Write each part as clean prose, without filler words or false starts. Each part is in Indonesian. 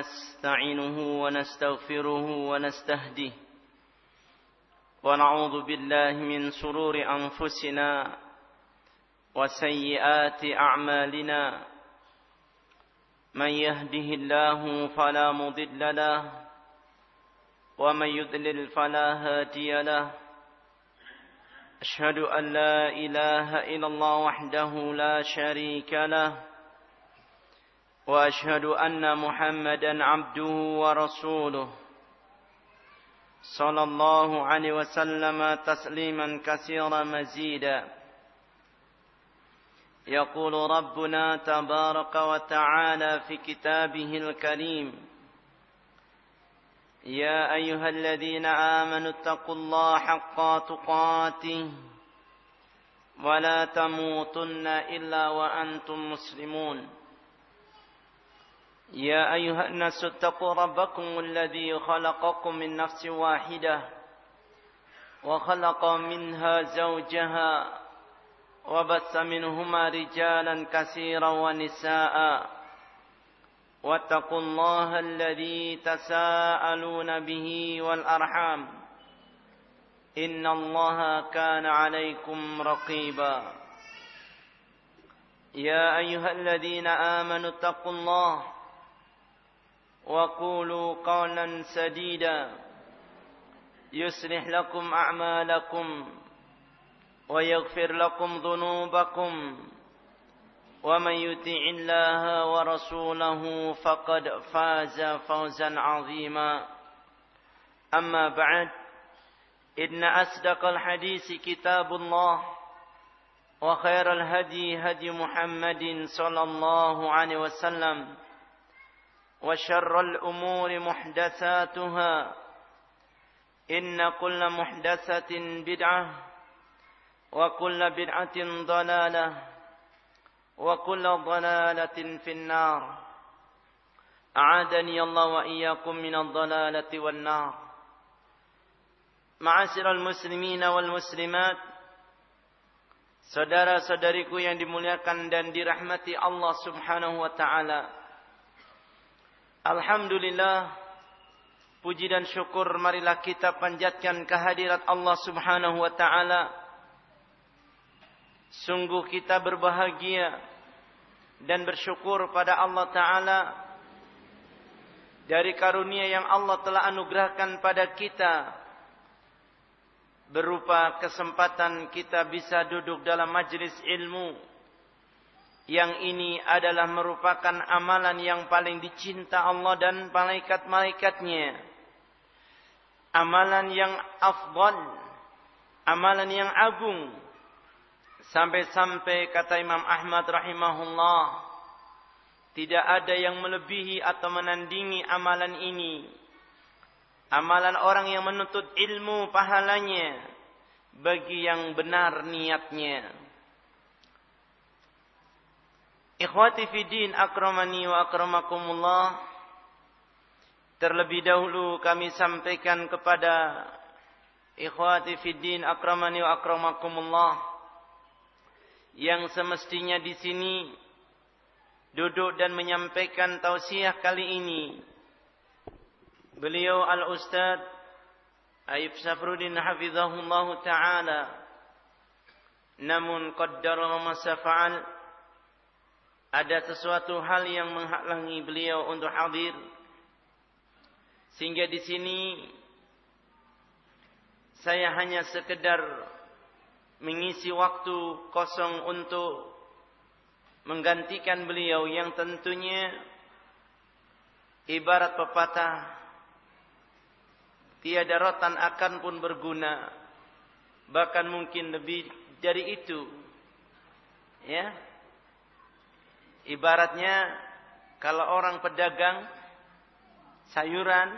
ونستعينه ونستغفره ونستهديه ونعوذ بالله من شرور أنفسنا وسيئات أعمالنا من يهده الله فلا مضل له ومن يضلل فلا هادي له أشهد أن لا إله إلا الله وحده لا شريك له وأشهد أن محمدا عبده ورسوله صلى الله عليه وسلم تسليما كثيرا مزيدا يقول ربنا تبارك وتعالى في كتابه الكريم يا أيها الذين آمنوا اتقوا الله حق تقاته ولا تموتن إلا وأنتم مسلمون يا أيها الناس اتقوا ربكم الذي خلقكم من نفس واحدة وخلق منها زوجها وبث منهما رجالا كثيرا ونساء واتقوا الله الذي تساءلون به والأرحام إن الله كان عليكم رقيبا يا أيها الذين آمنوا اتقوا الله وقولوا قولا سديدا يصلح لكم أعمالكم ويغفر لكم ذنوبكم ومن يطع الله ورسوله فقد فاز فوزا عظيما أما بعد إن أصدق الحديث كتاب الله وخير الهدي هدي محمد صلى الله عليه وسلم وشر الأمور محدثاتها إن كل محدثة بدعة وكل بدعة ضلالة وكل ضلالة في النار أعاذني الله وإياكم من الضلالة والنار معاشر المسلمين والmuslimat, saudara-saudariku yang dimuliakan dan dirahmati Allah Subhanahu wa taala. Alhamdulillah, puji dan syukur marilah kita panjatkan kehadirat Allah Subhanahu wa taala. Sungguh kita berbahagia dan bersyukur pada Allah taala dari karunia yang Allah telah anugerahkan pada kita, berupa kesempatan kita bisa duduk dalam majlis ilmu. Yang ini adalah merupakan amalan yang paling dicinta Allah dan malaikat-malaikatnya. Amalan yang afdal, amalan yang agung. Sampai-sampai kata Imam Ahmad rahimahullah, tidak ada yang melebihi atau menandingi amalan ini. Amalan orang yang menuntut ilmu pahalanya bagi yang benar niatnya. Ikhwati fi din, akramani wa akramakumullah. Terlebih dahulu kami sampaikan kepada ikhwati fi din, akramani wa akramakumullah, yang semestinya di sini duduk dan menyampaikan tausiah kali ini beliau Al-Ustaz Aib Safruddin hafizahullah ta'ala. Namun qaddara ma safa'al, ada sesuatu hal yang menghalangi beliau untuk hadir, sehingga di sini saya hanya sekedar mengisi waktu kosong untuk menggantikan beliau, yang tentunya ibarat pepatah, tiada rotan akan pun berguna, bahkan mungkin lebih dari itu. Ya, ibaratnya kalau orang pedagang sayuran,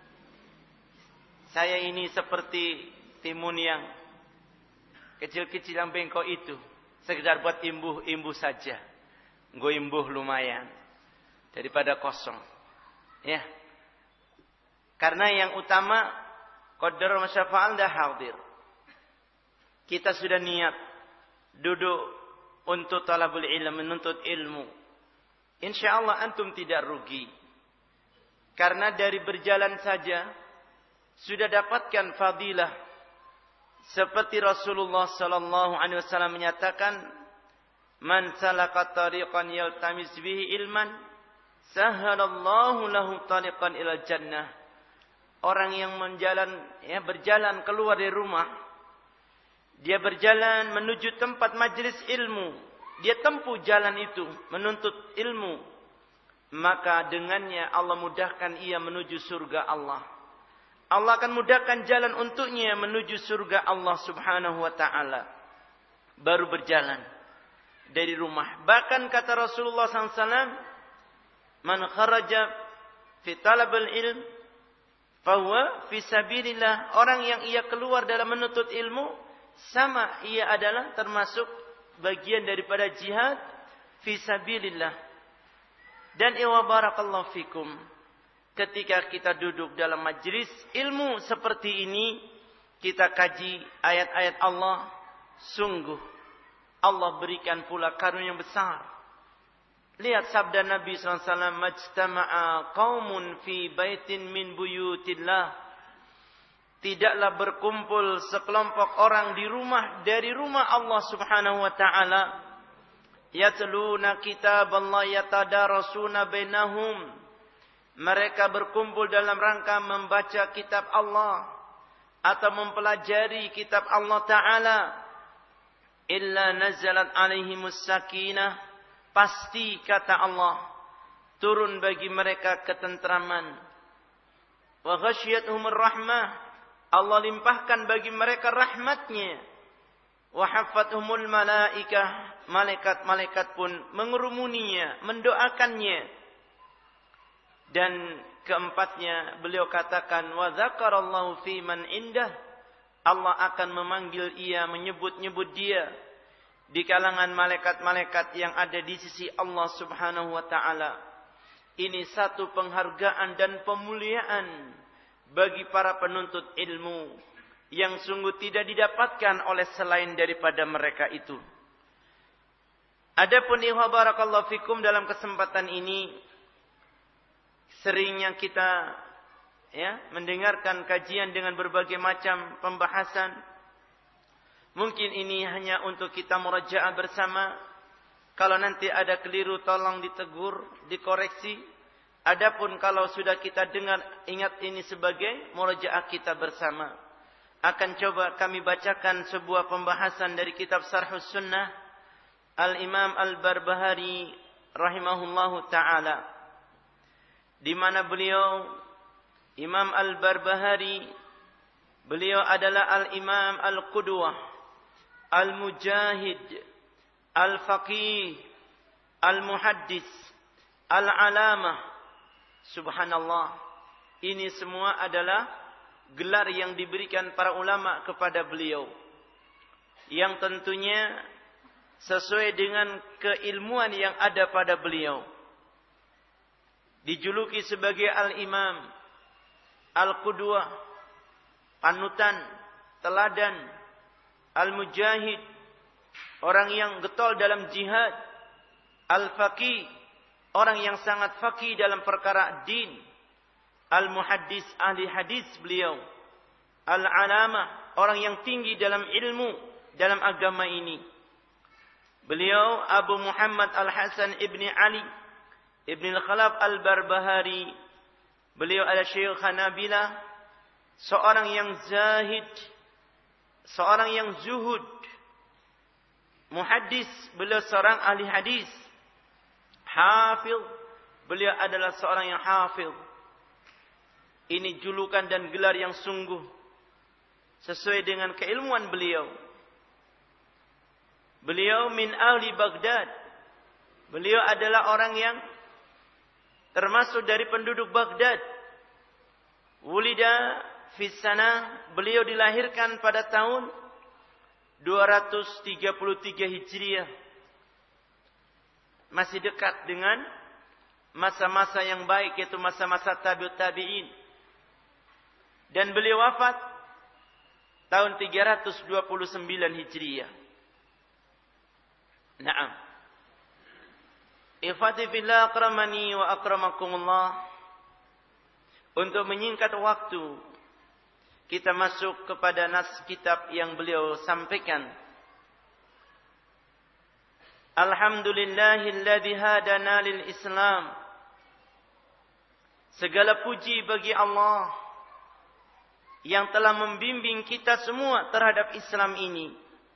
saya ini seperti timun yang kecil-kecil yang bengkok itu, sekedar buat imbuh-imbuh saja. Gue imbuh lumayan daripada kosong. Ya. Karena yang utama qaddar masyafa'al dah hadir. Kita sudah niat duduk untuk talabul ilm, menuntut ilmu. Insyaallah antum tidak rugi. Karena dari berjalan saja sudah dapatkan fadilah. Seperti Rasulullah sallallahu alaihi wasallam menyatakan, "Man salaka tariqan yaltamis bihi ilman, sahhalallahu lahu tariqan ilal jannah." Orang yang berjalan keluar dari rumah, dia berjalan menuju tempat majelis ilmu, dia tempuh jalan itu menuntut ilmu, maka dengannya Allah mudahkan ia menuju surga Allah. Allah akan mudahkan jalan untuknya menuju surga Allah subhanahu wa ta'ala. Baru berjalan dari rumah. Bahkan kata Rasulullah SAW, "Man kharaja fi talabil ilm, fahuwa fi sabilillah." Orang yang ia keluar dalam menuntut ilmu, sama ia adalah termasuk bagian daripada jihad fi sabilillah. Dan iwa barakallahu fikum, ketika kita duduk dalam majlis ilmu seperti ini, kita kaji ayat-ayat Allah, sungguh Allah berikan pula karunia yang besar. Lihat sabda Nabi SAW, "Majtama'a qaumun fi baitin min buyutillah." Tidaklah berkumpul sekelompok orang di rumah dari rumah Allah subhanahu wa ta'ala. Yatluna kitaballah yatadarasuna bainahum. Mereka berkumpul dalam rangka membaca kitab Allah atau mempelajari kitab Allah Ta'ala. Illa nazalat alaihimus sakinah. Pasti kata Allah, turun bagi mereka ketentraman. Wa ghasyiyatuhumur rahmah. Allah limpahkan bagi mereka rahmatnya. Wa haffathumul malaikah. Malaikat-malaikat pun mengerumuninya, mendoakannya. Dan keempatnya beliau katakan, wa dzakarallahu fi man indah. Allah akan memanggil ia, menyebut-nyebut dia di kalangan malaikat-malaikat yang ada di sisi Allah subhanahu wa ta'ala. Ini satu penghargaan dan pemuliaan bagi para penuntut ilmu yang sungguh tidak didapatkan oleh selain daripada mereka itu. Adapun ihwa barakallahu fikum, dalam kesempatan ini seringnya kita mendengarkan kajian dengan berbagai macam pembahasan. Mungkin ini hanya untuk kita murajaah bersama. Kalau nanti ada keliru tolong ditegur, dikoreksi. Adapun kalau sudah kita dengar, ingat ini sebagai murajaah kita bersama. Akan coba kami bacakan sebuah pembahasan dari kitab Syarhus Sunnah Al-Imam Al-Barbahari rahimahullahu ta'ala, di mana beliau, Imam Al-Barbahari, beliau adalah Al-Imam Al-Qudwah, Al-Mujahid, Al-Faqih, Al-Muhaddis, Al-Alamah. Subhanallah, ini semua adalah gelar yang diberikan para ulama kepada beliau, yang tentunya sesuai dengan keilmuan yang ada pada beliau. Dijuluki sebagai Al-Imam, Al-Qudwah, panutan, teladan, Al-Mujahid, orang yang getol dalam jihad, Al-Faqih, orang yang sangat faqih dalam perkara din, Al-Muhaddis, ahli hadis beliau, Al-Alamah, orang yang tinggi dalam ilmu dalam agama ini. Beliau Abu Muhammad Al-Hasan ibni Ali Ibn Al-Khalaf Al-Barbahari. Beliau adalah Syekh Hanabilah, seorang yang zahid, seorang yang zuhud. Muhaddis, beliau seorang ahli hadis. Hafil, beliau adalah seorang yang hafil. Ini julukan dan gelar yang sungguh sesuai dengan keilmuan beliau. Beliau min ahli Baghdad. Beliau adalah orang yang termasuk dari penduduk Baghdad. Wulida fi sana, beliau dilahirkan pada tahun 233 Hijriah. Masih dekat dengan masa-masa yang baik, yaitu masa-masa tabi'ut tabi'in. Dan beliau wafat tahun 329 Hijriah. Naam. Ikhwati fillah akramani wa akramakumullah. untuk menyingkat waktu, kita masuk kepada nas kitab yang beliau sampaikan. Alhamdulillahilladzi hadana lil Islam. Segala puji bagi Allah yang telah membimbing kita semua terhadap Islam ini.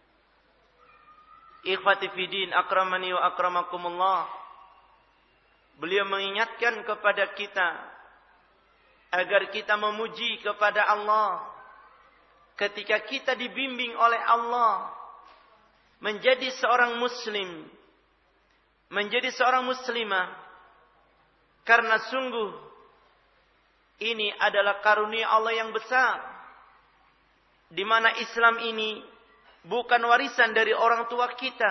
Ikhwati fiddin, akramani wa akramakumullah. Beliau mengingatkan kepada kita agar kita memuji kepada Allah ketika kita dibimbing oleh Allah menjadi seorang muslim, menjadi seorang muslimah, karena sungguh ini adalah karunia Allah yang besar, di mana Islam ini bukan warisan dari orang tua kita,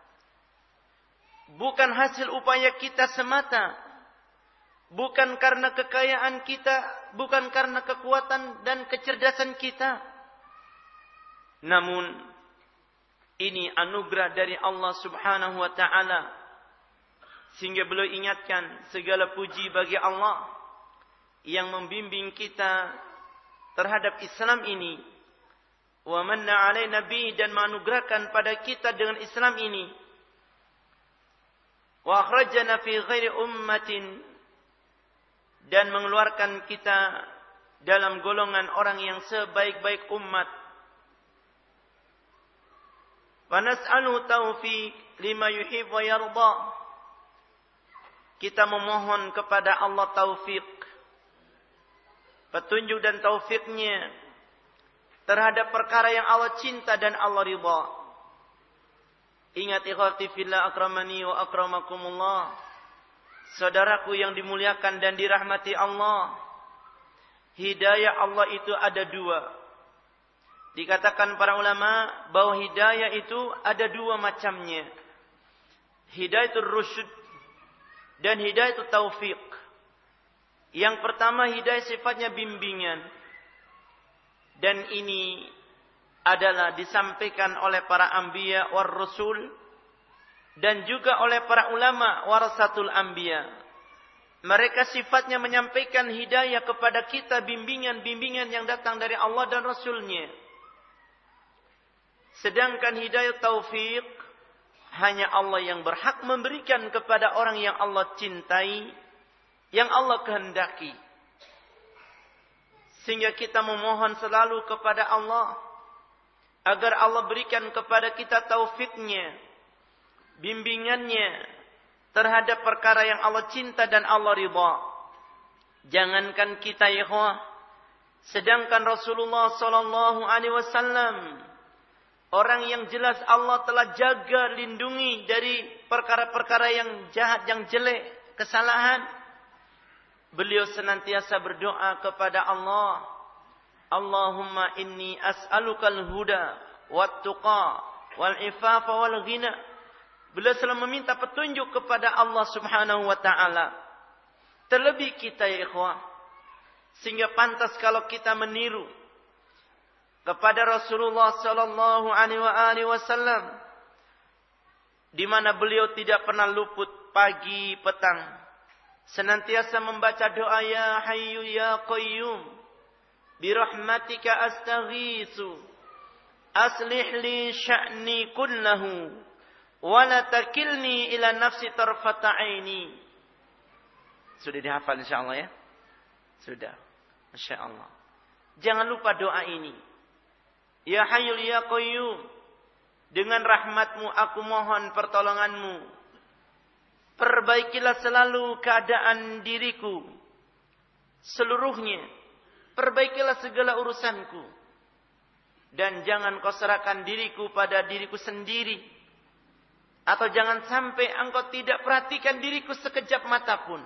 bukan hasil upaya kita semata, bukan karena kekayaan kita, bukan karena kekuatan dan kecerdasan kita, namun ini anugerah dari Allah Subhanahu wa ta'ala. Sehingga beliau ingatkan segala puji bagi Allah yang membimbing kita terhadap Islam ini. Wa manna alaina bi, dan menganugerahkan pada kita dengan Islam ini. Wa akhrajana fi ghairi ummatin, dan mengeluarkan kita dalam golongan orang yang sebaik-baik umat. Wa nas'alu taufiq lima yuhib wa yarda. Kita memohon kepada Allah taufik, petunjuk dan taufiknya terhadap perkara yang Allah cinta dan Allah ridha. Ingat ikhwati fillah, akramani wa akramakumullah, saudaraku yang dimuliakan dan dirahmati Allah, hidayah Allah itu ada dua. Dikatakan para ulama bahwa hidayah itu ada dua macamnya. Hidayatul rusyd dan hidayatul taufik. Yang pertama hidayah sifatnya bimbingan. Dan ini adalah disampaikan oleh para anbiya war rasul dan juga oleh para ulama warasatul anbiya. Mereka sifatnya menyampaikan hidayah kepada kita, bimbingan-bimbingan yang datang dari Allah dan Rasulnya. Sedangkan hidayah taufik hanya Allah yang berhak memberikan kepada orang yang Allah cintai, yang Allah kehendaki. Sehingga kita memohon selalu kepada Allah agar Allah berikan kepada kita taufiknya, bimbingannya terhadap perkara yang Allah cinta dan Allah ridha. Jangankan kita ya ikhwah, sedangkan Rasulullah sallallahu alaihi wasallam, orang yang jelas Allah telah jaga, lindungi dari perkara-perkara yang jahat, yang jelek, kesalahan. Beliau senantiasa berdoa kepada Allah, Allahumma inni as'alukal huda wat tuqa wal ifafa wal ghina. Beliau selalu meminta petunjuk kepada Allah Subhanahu wa ta'ala. Terlebih kita ya ikhwah, sehingga pantas kalau kita meniru kepada Rasulullah sallallahu alaihi wasallam, di mana beliau tidak pernah luput pagi petang senantiasa membaca doa ya hayyu ya qayyum bi rahmatika astaghiitsu aslih li sya'ni kullahu wa la takilni ila nafsi tarfata aini. Sudah dihafal insyaallah ya? Sudah. Masyaallah. Jangan lupa doa ini. Ya Hayyul Ya Qayyum, dengan rahmatmu aku mohon pertolonganmu. Perbaikilah selalu keadaan diriku seluruhnya. Perbaikilah segala urusanku. Dan jangan kau serahkan diriku pada diriku sendiri. Atau jangan sampai engkau tidak perhatikan diriku sekejap mata pun.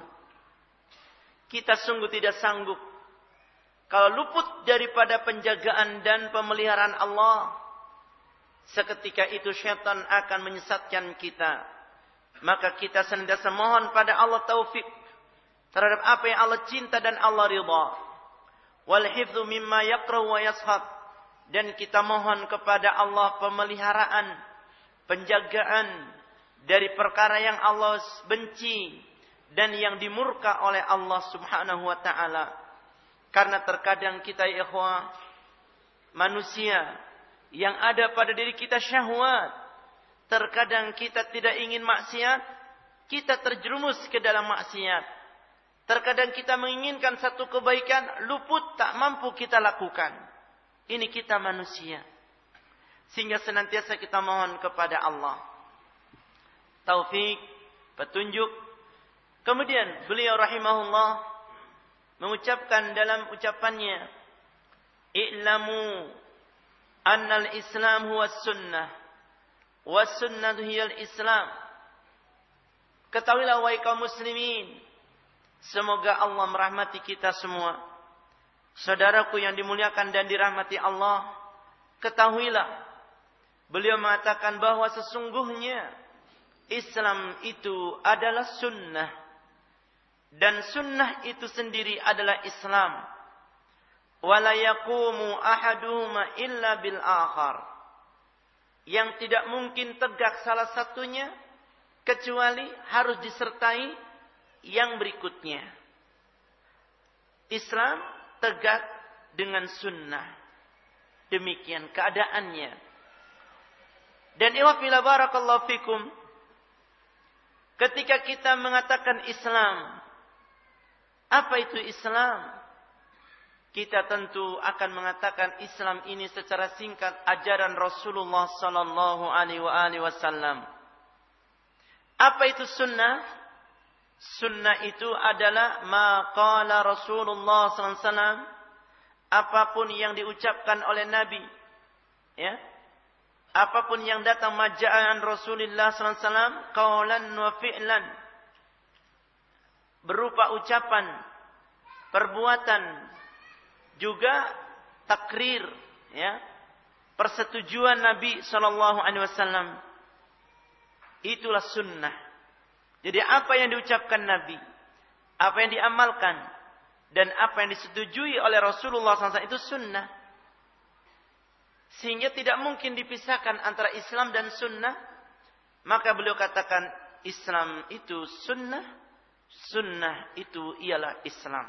Kita sungguh tidak sanggup kalau luput daripada penjagaan dan pemeliharaan Allah. Seketika itu syaitan akan menyesatkan kita. Maka kita senantiasa mohon pada Allah taufik terhadap apa yang Allah cinta dan Allah ridha. Wal hifdzu mimma yakrahu wa yashab. Dan kita mohon kepada Allah pemeliharaan, penjagaan dari perkara yang Allah benci dan yang dimurka oleh Allah Subhanahu wa ta'ala. Karena terkadang kita ya ikhwah, manusia yang ada pada diri kita syahwat. Terkadang kita tidak ingin maksiat, kita terjerumus ke dalam maksiat. Terkadang kita menginginkan satu kebaikan, luput tak mampu kita lakukan. Ini kita manusia. Sehingga senantiasa kita mohon kepada Allah taufik, petunjuk. Kemudian beliau rahimahullah mengucapkan dalam ucapannya, "I'lamu annal Islam huwa sunnah, was sunnatu hiyal Islam." Ketahuilah wahai kaum muslimin, semoga Allah merahmati kita semua. Saudaraku yang dimuliakan dan dirahmati Allah, ketahuilah beliau mengatakan bahwa sesungguhnya Islam itu adalah sunnah. Dan sunnah itu sendiri adalah Islam. Wala yaqumu ahaduhuma illa bil akhar. Yang tidak mungkin tegak salah satunya kecuali harus disertai yang berikutnya. Islam tegak dengan sunnah. Demikian keadaannya. Dan iwafila barakallahu fikum, ketika kita mengatakan Islam, apa itu Islam? Kita tentu akan mengatakan Islam ini secara singkat ajaran Rasulullah sallallahu alaihi wasallam. Apa itu sunnah? Sunnah itu adalah ma qala Rasulullah sallallahu alaihi wasallam, apapun yang diucapkan oleh Nabi, ya. Apapun yang datang majaan Rasulullah sallallahu alaihi wasallam qaulan wa fi'lan, berupa ucapan, perbuatan, juga takrir, ya, persetujuan Nabi sallallahu alaihi wasallam. Itulah sunnah. Jadi apa yang diucapkan Nabi, apa yang diamalkan, dan apa yang disetujui oleh Rasulullah SAW itu sunnah. Sehingga tidak mungkin dipisahkan antara Islam dan sunnah. Maka beliau katakan Islam itu sunnah, sunnah itu ialah Islam.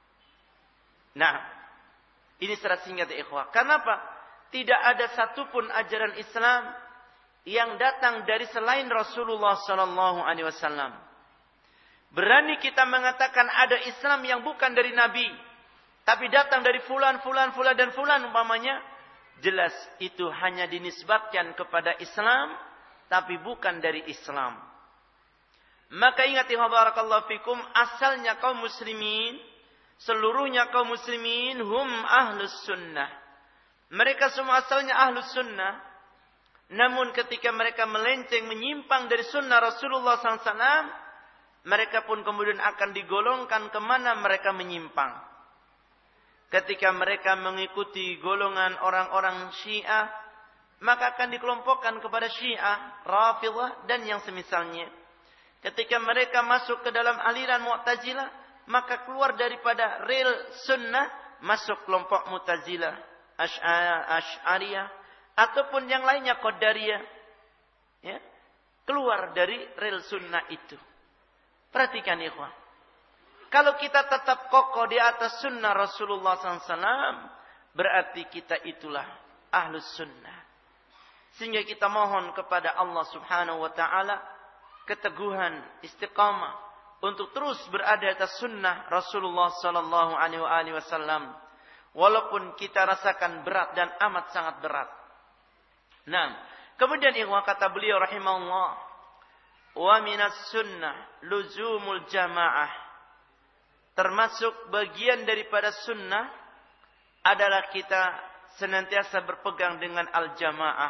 Nah, ini secara singkat ya ikhwah. Kenapa? Tidak ada satupun ajaran Islam yang datang dari selain Rasulullah sallallahu alaihi wasallam. Berani kita mengatakan ada Islam yang bukan dari Nabi, tapi datang dari fulan dan fulan umpamanya, jelas itu hanya dinisbatkan kepada Islam, tapi bukan dari Islam. Maka ingat ya barakallahu fikum, asalnya kaum muslimin, seluruhnya kaum muslimin hum ahlus sunnah. Mereka semua asalnya ahlus sunnah. Namun ketika mereka melenceng, menyimpang dari sunnah Rasulullah SAW, mereka pun kemudian akan digolongkan kemana mereka menyimpang. Ketika mereka mengikuti golongan orang-orang Syiah, maka akan dikelompokkan kepada Syiah, Rafidhah, dan yang semisalnya. Ketika mereka masuk ke dalam aliran Mu'tazilah, maka keluar daripada rel sunnah, masuk kelompok Mu'tazilah, Asy'ariyah, ataupun yang lainnya Qadariyah. Ya, keluar dari rel sunnah itu. Perhatikan ikhwan. Kalau kita tetap kokoh di atas sunnah Rasulullah SAW, berarti kita itulah ahlus sunnah. Sehingga kita mohon kepada Allah Subhanahu wa Ta'ala keteguhan, istiqamah untuk terus berada di atas sunnah Rasulullah Sallallahu Alaihi Wasallam, walaupun kita rasakan berat dan amat sangat berat. Nah, kemudian ikhwah kata beliau rahimahullah, wa minas sunnah luzumul jamaah. Termasuk bagian daripada sunnah adalah kita senantiasa berpegang dengan al-jamaah.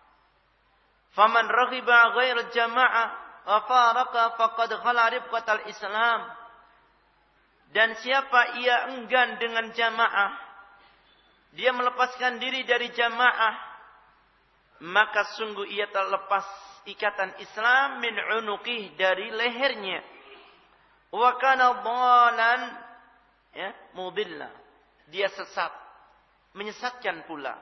Faman raghiba ghairal jamaah wa faraka faqad khala ribqatal Islam. Dan siapa ia enggan dengan jamaah, dia melepaskan diri dari jamaah, maka sungguh ia telah lepas ikatan Islam min unuqih, dari lehernya. Wa kana dhalan, ya, mudilla, dia sesat, menyesatkan pula.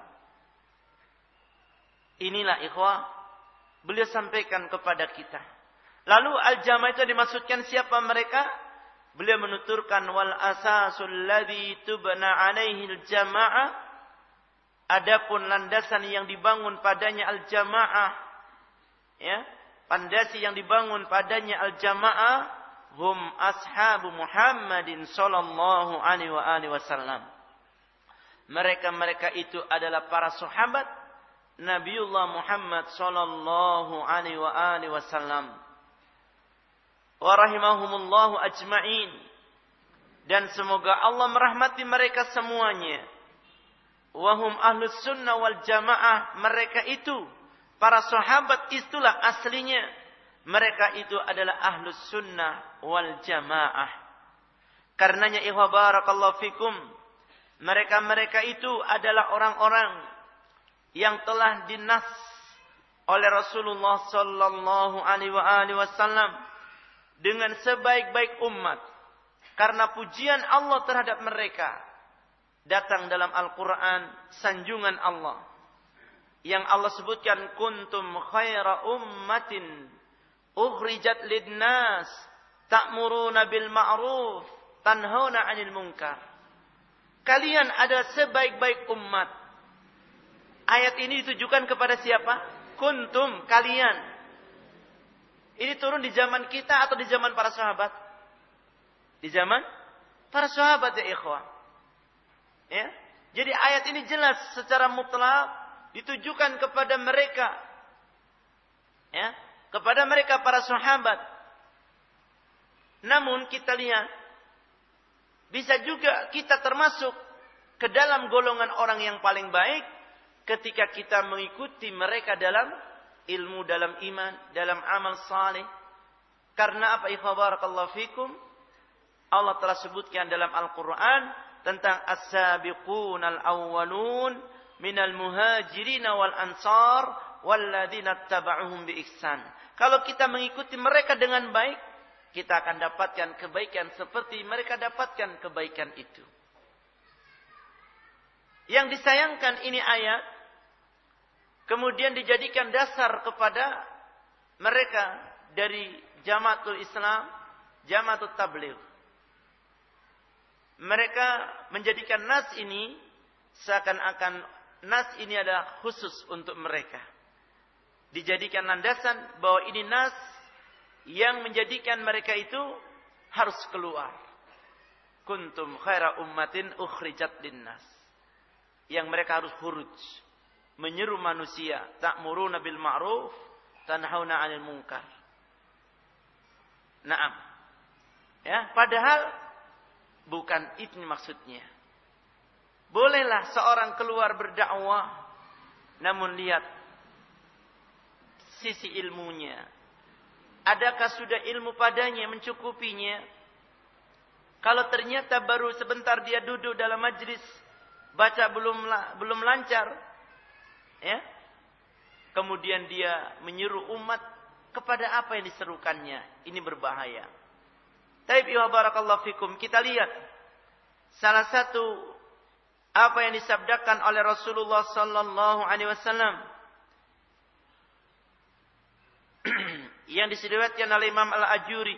Inilah ikhwah beliau sampaikan kepada kita. Lalu al-jamaah itu dimaksudkan siapa mereka? beliau menuturkan wal asasul ladzi tubna alaihi al-jamaah, adapun landasan yang dibangun padanya al-jamaah, ya, pondasi yang dibangun padanya al-jamaah, hum ashabu Muhammadin sallallahu alaihi wasallam. Mereka itu adalah para sahabat Nabiullah Muhammad sallallahu alaihi wasallam. Wa rahimahumullahu ajma'in. Dan semoga Allah merahmati mereka semuanya. Wa hum ahlus sunnah wal jamaah. Mereka itu, para sahabat itulah aslinya. Mereka itu adalah ahlus sunnah wal jamaah. Karenanya ikhwah barakallahu fikum, mereka itu adalah orang-orang yang telah dinas oleh Rasulullah sallallahu alaihi wasallam dengan sebaik-baik umat. Karena pujian Allah terhadap mereka datang dalam Al-Quran, sanjungan Allah yang Allah sebutkan, kuntum khaira ummatin ukhrijat lidnas ta'muruna bil ma'ruf tanhauna 'anil munkar. Kalian adalah sebaik-baik umat. Ayat ini ditujukan kepada siapa? Kuntum, kalian. Ini turun di zaman kita atau di zaman para sahabat? Di zaman para sahabat ya ikhwah. Ya. Jadi ayat ini jelas secara mutlak ditujukan kepada mereka. Ya, kepada mereka para sahabat. Namun kita lihat, bisa juga kita termasuk ke dalam golongan orang yang paling baik ketika kita mengikuti mereka dalam ilmu, dalam iman, dalam amal saleh. Karena apa? Ikhwah barakallahu fikum, Allah telah sebutkan dalam Al-Quran tentang as-sabiqunal awwalun minal muhajirin wal ansar walladzina taba'uhum bi ihsan. Kalau kita mengikuti mereka dengan baik, kita akan dapatkan kebaikan seperti mereka dapatkan kebaikan itu. Yang disayangkan ini ayat kemudian dijadikan dasar kepada mereka dari Jamaatul Islam, Jamaatul Tabligh. Mereka menjadikan nas ini seakan-akan nas ini adalah khusus untuk mereka. Dijadikan landasan bahwa ini nas yang menjadikan mereka itu harus keluar. Kuntum khaira ummatin ukhrijat linnas. Yang mereka harus khuruj, menyeru manusia, ta'muruna bil ma'ruf tanhauna 'anil munkar. Naam. Ya, padahal bukan itu maksudnya. Bolehlah seorang keluar berdakwah, namun lihat sisi ilmunya. Adakah sudah ilmu padanya mencukupinya? Kalau ternyata baru sebentar dia duduk dalam majlis, baca belum lancar, ya, kemudian dia menyuruh umat kepada apa yang diserukannya, ini berbahaya. Taib ya barakallahu fikum, kita lihat salah satu apa yang disabdakan oleh Rasulullah sallallahu alaihi wasallam yang diseriwayatkan oleh Imam Al-Ajuri,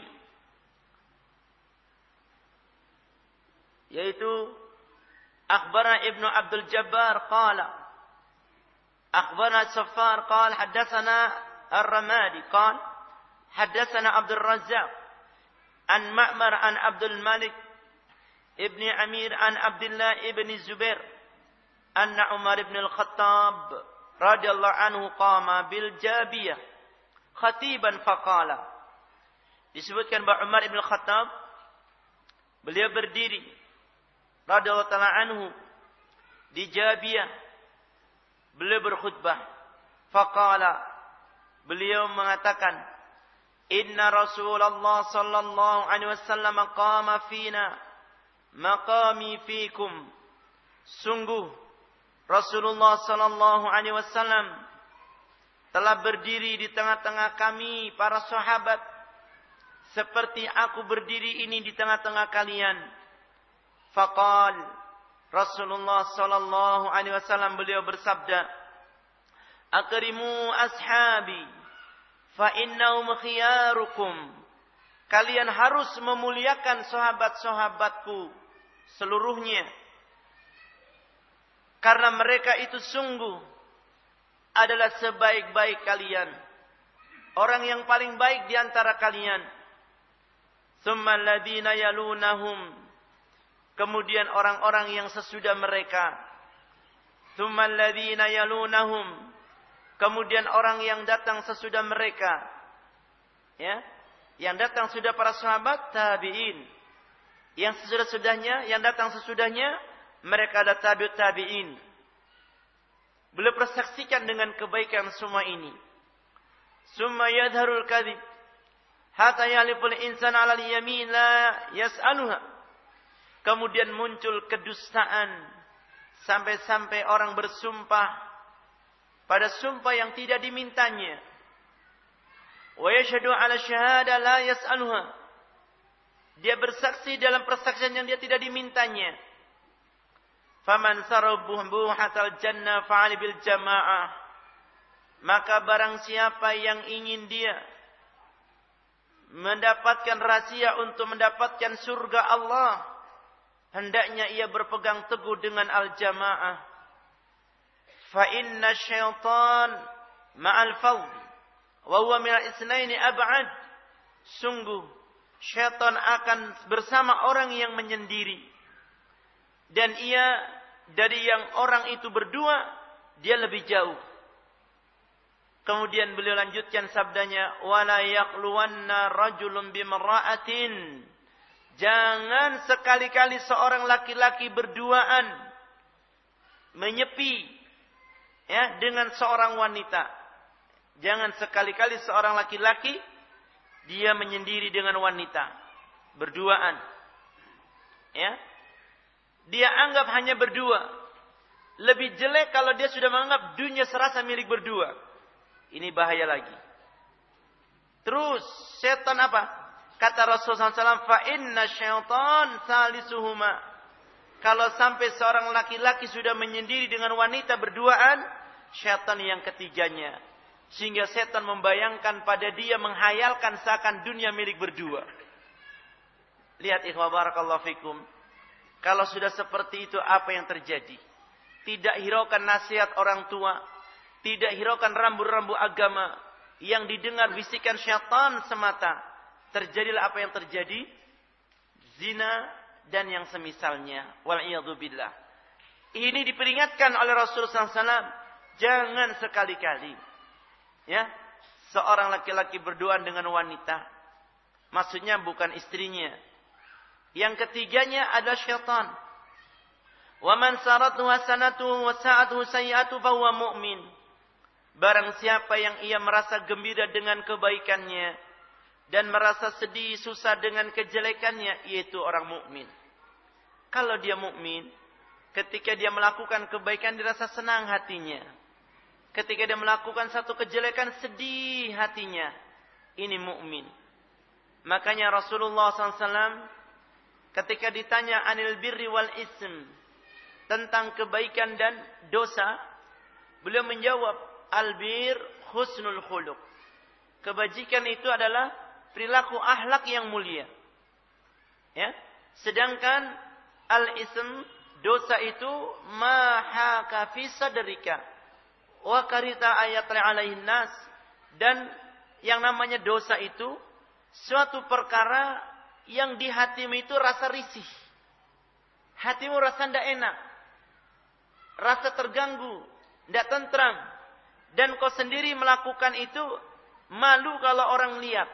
yaitu akhbarana Ibnu Abdul Jabbar qala akhbarana Safar qala haddatsana Ar-Ramadi qala haddatsana Abdul Razzaq an Ma'mar an Abdul Malik ibn Amir an Abdullah ibn Zubair anna Umar ibn al-Khattab radhiyallahu anhu qama bil Jabiyah khatiban faqala. Disebutkan bahwa Umar ibn al-Khattab beliau berdiri radhiyallahu ta'ala anhu di Jabiyah, beliau berkhutbah. Faqala, beliau mengatakan, inna Rasulullah sallallahu alaihi wasallam qama fina maqami fikum. Sungguh Rasulullah sallallahu alaihi wasallam telah berdiri di tengah-tengah kami para sahabat seperti aku berdiri ini di tengah-tengah kalian. Faqal, Rasulullah sallallahu alaihi wasallam beliau bersabda, akrimu ashabi fa innahum khiyarukum Kalian harus memuliakan sahabat-sahabatku seluruhnya. Karena mereka itu sungguh adalah sebaik-baik kalian. Orang yang paling baik di antara kalian. Tsumma alladziina yalunahum. Kemudian orang-orang yang sesudah mereka. Tsumma alladziina yalunahum. Kemudian orang yang datang sesudah mereka. Ya. Yang datang sudah para sahabat tabi'in. Yang sesudah-sudahnya, yang datang sesudahnya, mereka ada tabi'in. Beliau persaksikan dengan kebaikan semua ini. Summa yadharul kadhib hatta yaliful insan 'alal yamin la yas'aluha. Kemudian muncul kedustaan sampai-sampai orang bersumpah pada sumpah yang tidak dimintanya. Wa yashhadu 'ala syahada la yas'aluha. Dia bersaksi dalam persaksian yang dia tidak dimintanya. Faman sarabuhu hatal jannah fa'ali bil jamaah. Maka barang siapa yang ingin dia mendapatkan rahasia untuk mendapatkan surga Allah, hendaknya ia berpegang teguh dengan al-jamaah. Fa inna syaitan ma'al fawd wa huwa minal itsnaini ab'ad. Sungguh syaitan akan bersama orang yang menyendiri, dan ia dari yang orang itu berdua, dia lebih jauh. Kemudian beliau lanjutkan sabdanya, wala yaqluwanna rajulun bimra'atin. Jangan sekali-kali seorang laki-laki berduaan menyepi ya dengan seorang wanita. Jangan sekali-kali seorang laki-laki dia menyendiri dengan wanita, berduaan. Ya. Dia anggap hanya berdua. Lebih jelek kalau dia sudah menganggap dunia serasa milik berdua. Ini bahaya lagi. Terus setan apa? Kata Rasulullah SAW, fa inna syaitan salisuhuma. Kalau sampai seorang laki-laki sudah menyendiri dengan wanita berduaan, syaitan yang ketiganya. Sehingga setan membayangkan pada dia, menghayalkan seakan dunia milik berdua. Lihat ikhwah barakallahu fikum. Kalau sudah seperti itu, apa yang terjadi? Tidak hiraukan nasihat orang tua. Tidak hiraukan rambu-rambu agama. Yang didengar bisikan syaitan semata. Terjadilah apa yang terjadi? Zina dan yang semisalnya. Wal'iyadzubillah. Ini diperingatkan oleh Rasulullah SAW. Jangan sekali-kali. Ya, seorang laki-laki berduaan dengan wanita. Maksudnya bukan istrinya. Yang ketiganya adalah syaitan. Wa man saratu hasanatuhu wa sa'atuhu sayyi'atuhu fa huwa mu'min. Barang siapa yang ia merasa gembira dengan kebaikannya dan merasa sedih susah dengan kejelekannya, yaitu orang mukmin. Kalau dia mukmin, ketika dia melakukan kebaikan dirasa senang hatinya. Ketika dia melakukan satu kejelekan sedih hatinya. Ini mukmin. Makanya Rasulullah SAW ketika ditanya anil birri wal ism, tentang kebaikan dan dosa, beliau menjawab, albir husnul khuluq. Kebajikan itu adalah perilaku akhlak yang mulia. Ya. Sedangkan al-ism, dosa itu ma haka fi sadrika wa karita ayat alaihin nas. Dan yang namanya dosa itu suatu perkara yang di hatimu itu rasa risih. Hatimu rasa tidak enak. Rasa terganggu. Tidak tentram. Dan kau sendiri melakukan itu, malu kalau orang lihat.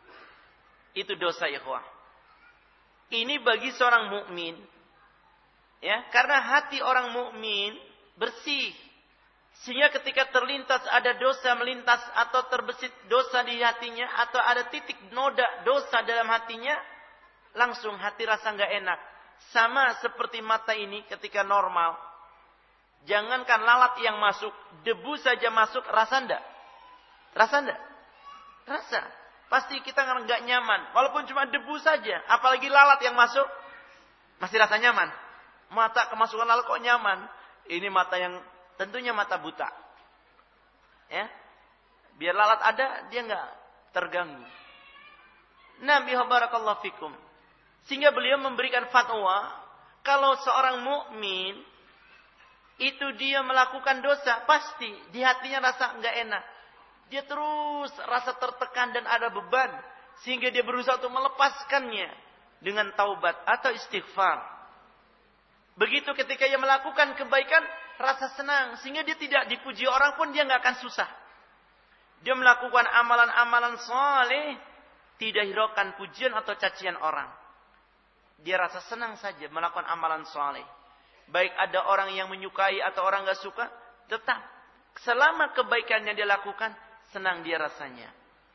Itu dosa ikhwah. Ini bagi seorang mukmin. Ya, karena hati orang mukmin bersih. Sehingga ketika terlintas ada dosa melintas atau terbesit dosa di hatinya, atau ada titik noda dosa dalam hatinya, langsung hati rasa enggak enak. Sama seperti mata ini ketika normal. Jangankan lalat yang masuk, debu saja masuk, rasa enggak? Rasa enggak? Rasa. Pasti kita enggak nyaman. Walaupun cuma debu saja. Apalagi lalat yang masuk, masih rasa nyaman. Mata kemasukan lalat kok nyaman. Ini mata yang tentunya mata buta. Ya. Biar lalat ada, dia enggak terganggu. Nabi barakallahu fikum. Sehingga beliau memberikan fatwa, kalau seorang mukmin itu dia melakukan dosa, pasti di hatinya rasa enggak enak. Dia terus rasa tertekan dan ada beban, sehingga dia berusaha untuk melepaskannya dengan taubat atau istighfar. Begitu ketika ia melakukan kebaikan, rasa senang, sehingga dia tidak dipuji orang pun dia enggak akan susah. Dia melakukan amalan-amalan saleh, tidak hiraukan pujian atau cacian orang. Dia rasa senang saja melakukan amalan saleh. Baik ada orang yang menyukai atau orang enggak suka, tetap selama kebaikan yang dia lakukan, senang dia rasanya.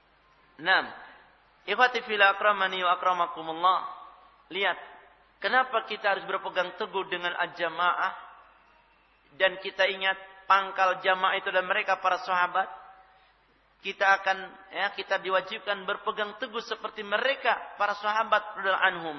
6. Ikhwati fillah akramani wa akramakumullah. Lihat, kenapa kita harus berpegang teguh dengan al-jamaah, dan kita ingat pangkal jamaah itu dan mereka para sahabat. Kita diwajibkan berpegang teguh seperti mereka para sahabat radhiyallahu anhum.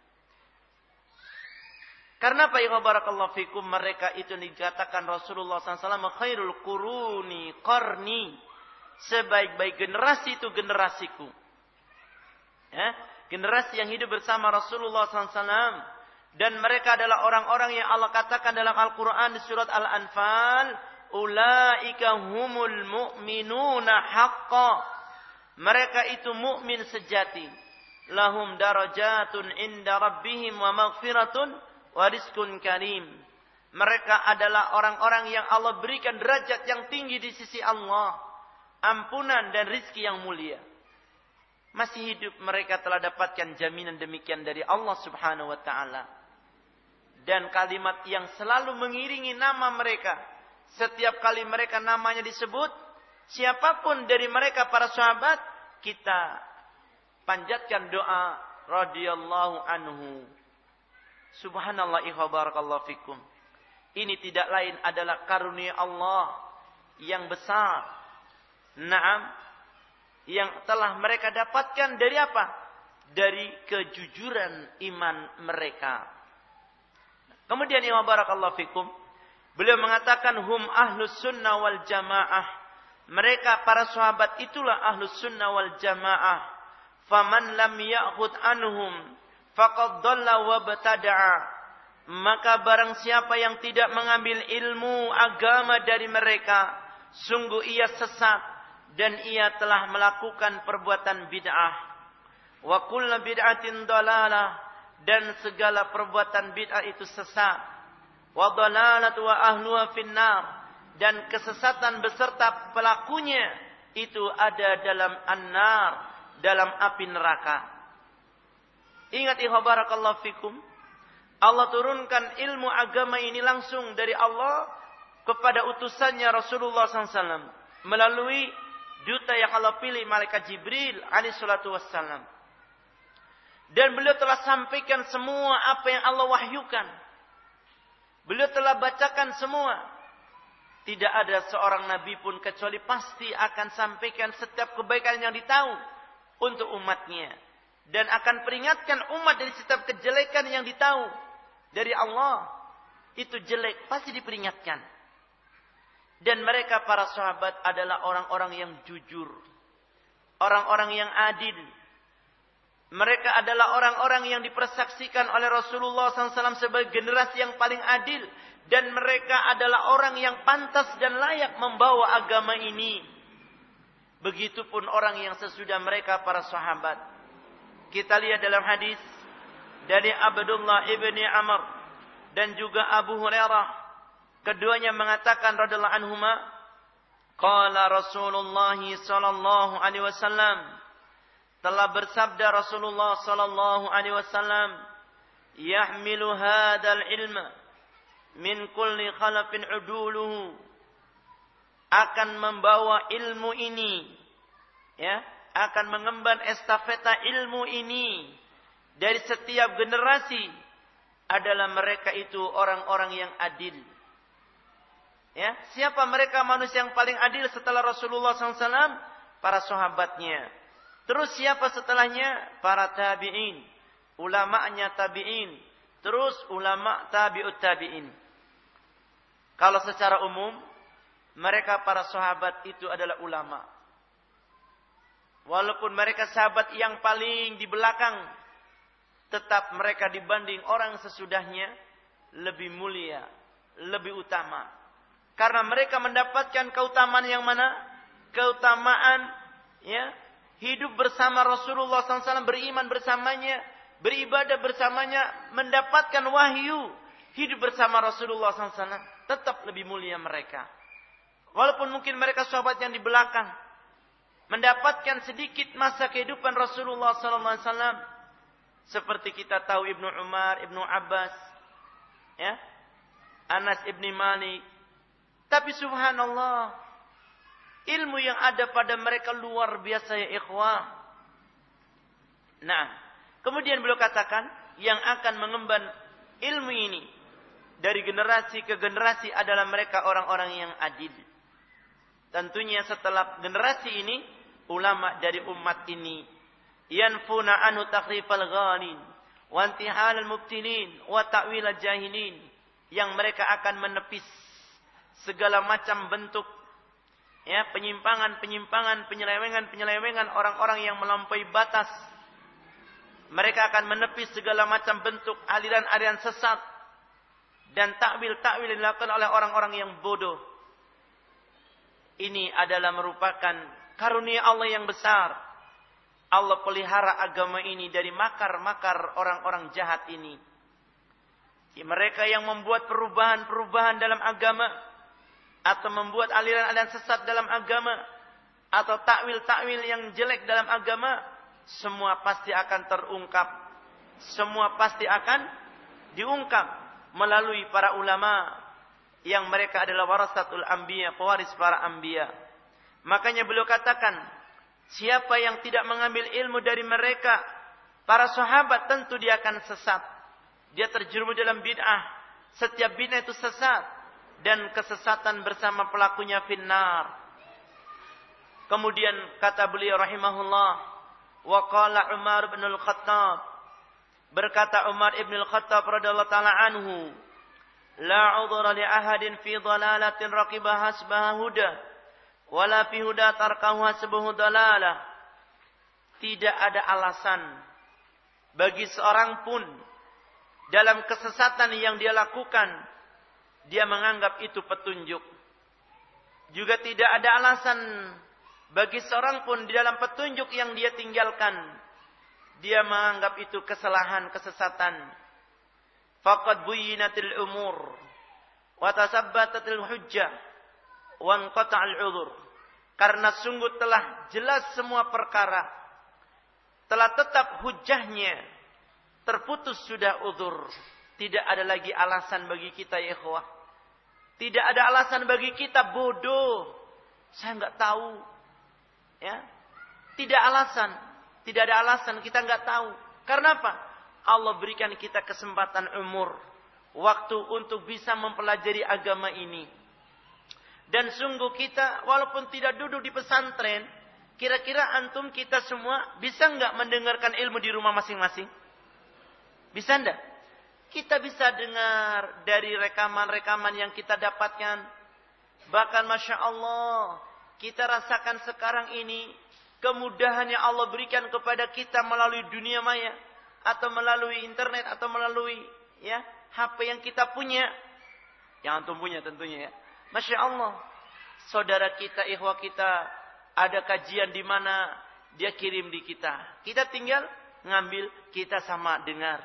Karena apa ya barakallahu fikum, mereka itu dikatakan Rasulullah SAW khairul quruni qarni, sebaik-baik generasi itu generasiku. Generasi yang hidup bersama Rasulullah SAW, dan mereka adalah orang-orang yang Allah katakan dalam Al-Quran di surat Al-Anfal, ulaika humul mu'minuna haqqa, mereka itu mukmin sejati, lahum darajatun inda rabbihim wa maghfiratun wa rizqun karim. Mereka adalah orang-orang yang Allah berikan derajat yang tinggi di sisi Allah, ampunan dan rizki yang mulia. Masih hidup mereka telah dapatkan jaminan demikian dari Allah Subhanahu wa taala. Dan kalimat yang selalu mengiringi nama mereka, setiap kali mereka namanya disebut, siapapun dari mereka para sahabat, kita panjatkan doa radhiyallahu anhu. Subhanallah barakallahu fikum. Ini tidak lain adalah karunia Allah yang besar. Yang telah mereka dapatkan dari apa? Dari kejujuran iman mereka. Kemudian barakallahu fikum, beliau mengatakan hum ahlus sunnah wal jamaah. Mereka para sahabat itulah ahlus sunnah wal jamaah. Faman lam ya'khud anhum faqad dhalla wa btada'a. Maka barang siapa yang tidak mengambil ilmu agama dari mereka, sungguh ia sesat dan ia telah melakukan perbuatan bid'ah. Wa kullu bid'atin dhalalah, dan segala perbuatan bid'ah itu sesat. Wa dhalalatu wa ahluha finnar, dan kesesatan beserta pelakunya itu ada dalam an-nar, dalam api neraka. Ingat barakallahu fikum, Allah turunkan ilmu agama ini langsung dari Allah kepada utusannya Rasulullah SAW melalui duta yang Allah pilih, malaikat Jibril alaihi salatu wassalam. Dan beliau telah sampaikan semua apa yang Allah wahyukan. Beliau telah bacakan semua. Tidak ada seorang nabi pun kecuali pasti akan sampaikan setiap kebaikan yang ditahu untuk umatnya. Dan akan peringatkan umat dari setiap kejelekan yang ditahu dari Allah. Itu jelek, pasti diperingatkan. Dan mereka para sahabat adalah orang-orang yang jujur. Orang-orang yang adil. Mereka adalah orang-orang yang dipersaksikan oleh Rasulullah SAW sebagai generasi yang paling adil. Dan mereka adalah orang yang pantas dan layak membawa agama ini. Begitupun orang yang sesudah mereka para sahabat. Kita lihat dalam hadis dari Abdullah ibni Amr dan juga Abu Hurairah. Keduanya mengatakan radhiyallahu anhuma, qala Rasulullah sallallahu alaihi wasallam, telah bersabda Rasulullah sallallahu alaihi wasallam, yahmilu hadzal ilma min kulli khalafin uduluhu, akan membawa ilmu ini, akan mengemban estafeta ilmu ini dari setiap generasi adalah mereka itu orang-orang yang adil. Siapa mereka manusia yang paling adil setelah Rasulullah SAW? Para sahabatnya. Terus siapa setelahnya? Para tabi'in. Ulama'nya tabi'in. Terus ulama' tabi'ut tabi'in. Kalau secara umum, mereka para sahabat itu adalah ulama'. Walaupun mereka sahabat yang paling di belakang, tetap mereka dibanding orang sesudahnya lebih mulia, lebih utama. Karena mereka mendapatkan keutamaan yang mana? Keutamaan ya, hidup bersama Rasulullah SAW, beriman bersamanya, beribadah bersamanya, mendapatkan wahyu, hidup bersama Rasulullah SAW, tetap lebih mulia mereka. Walaupun mungkin mereka sahabat yang di belakang, mendapatkan sedikit masa kehidupan Rasulullah SAW, seperti kita tahu Ibnu Umar, Ibnu Abbas, ya, Anas ibni Malik. Tapi subhanallah, ilmu yang ada pada mereka luar biasa ya ikhwah. Nah, kemudian beliau katakan, yang akan mengemban ilmu ini dari generasi ke generasi adalah mereka orang-orang yang adil. Tentunya setelah generasi ini, ulama dari umat ini yanfuna anhu takhrifal ghalin wa intihal al-mubtilin wa ta'wil al-jahilin, yang mereka akan menepis segala macam bentuk ya, penyimpangan, penyelewengan orang-orang yang melampaui batas. Mereka akan menepis segala macam bentuk aliran-aliran sesat dan takwil-takwil yang dilakukan oleh orang-orang yang bodoh. Ini adalah merupakan karunia Allah yang besar. Allah pelihara agama ini dari makar-makar orang-orang jahat ini. Mereka yang membuat perubahan-perubahan dalam agama, atau membuat aliran-aliran sesat dalam agama, atau takwil-takwil yang jelek dalam agama, semua pasti akan terungkap. Semua pasti akan diungkap melalui para ulama yang mereka adalah warasatul anbiya, pewaris para anbiya. Makanya beliau katakan, siapa yang tidak mengambil ilmu dari mereka, para sahabat, tentu dia akan sesat. Dia terjerumus dalam bid'ah. Setiap bid'ah itu sesat, dan kesesatan bersama pelakunya finnar. Kemudian kata beliau rahimahullah, wa qala Umar bin al-Khattab, berkata Umar ibn al-Khattab radhiyallahu taala anhu, la udhra li ahadin fi dhalalatin raqibaha hasbaha huda wala fi huda tarkahu hasbuhu dalalah. Tidak ada alasan bagi seorang pun dalam kesesatan yang dia lakukan, dia menganggap itu petunjuk. Juga tidak ada alasan bagi seorang pun di dalam petunjuk yang dia tinggalkan, dia menganggap itu kesalahan, kesesatan. Faqad buyyinatil umur wa tasabbatatil hujjah wa anqata'al 'udhur. Karena sungguh telah jelas semua perkara, telah tetap hujahnya, terputus sudah udzur. Tidak ada lagi alasan bagi kita ya ikhwah. Tidak ada alasan bagi kita bodoh, saya enggak tahu. Ya. Tidak ada alasan kita enggak tahu. Karena apa? Allah berikan kita kesempatan umur, waktu untuk bisa mempelajari agama ini. Dan sungguh kita walaupun tidak duduk di pesantren, kira-kira antum kita semua bisa enggak mendengarkan ilmu di rumah masing-masing? Bisa enggak? Kita bisa dengar dari rekaman-rekaman yang kita dapatkan. Bahkan Masya Allah, kita rasakan sekarang ini kemudahan yang Allah berikan kepada kita melalui dunia maya, atau melalui internet, atau melalui ya HP yang kita punya, yang antum punya tentunya ya. Masya Allah, saudara kita, ikhwah kita, ada kajian di mana dia kirim di kita. Kita tinggal ngambil, kita sama dengar.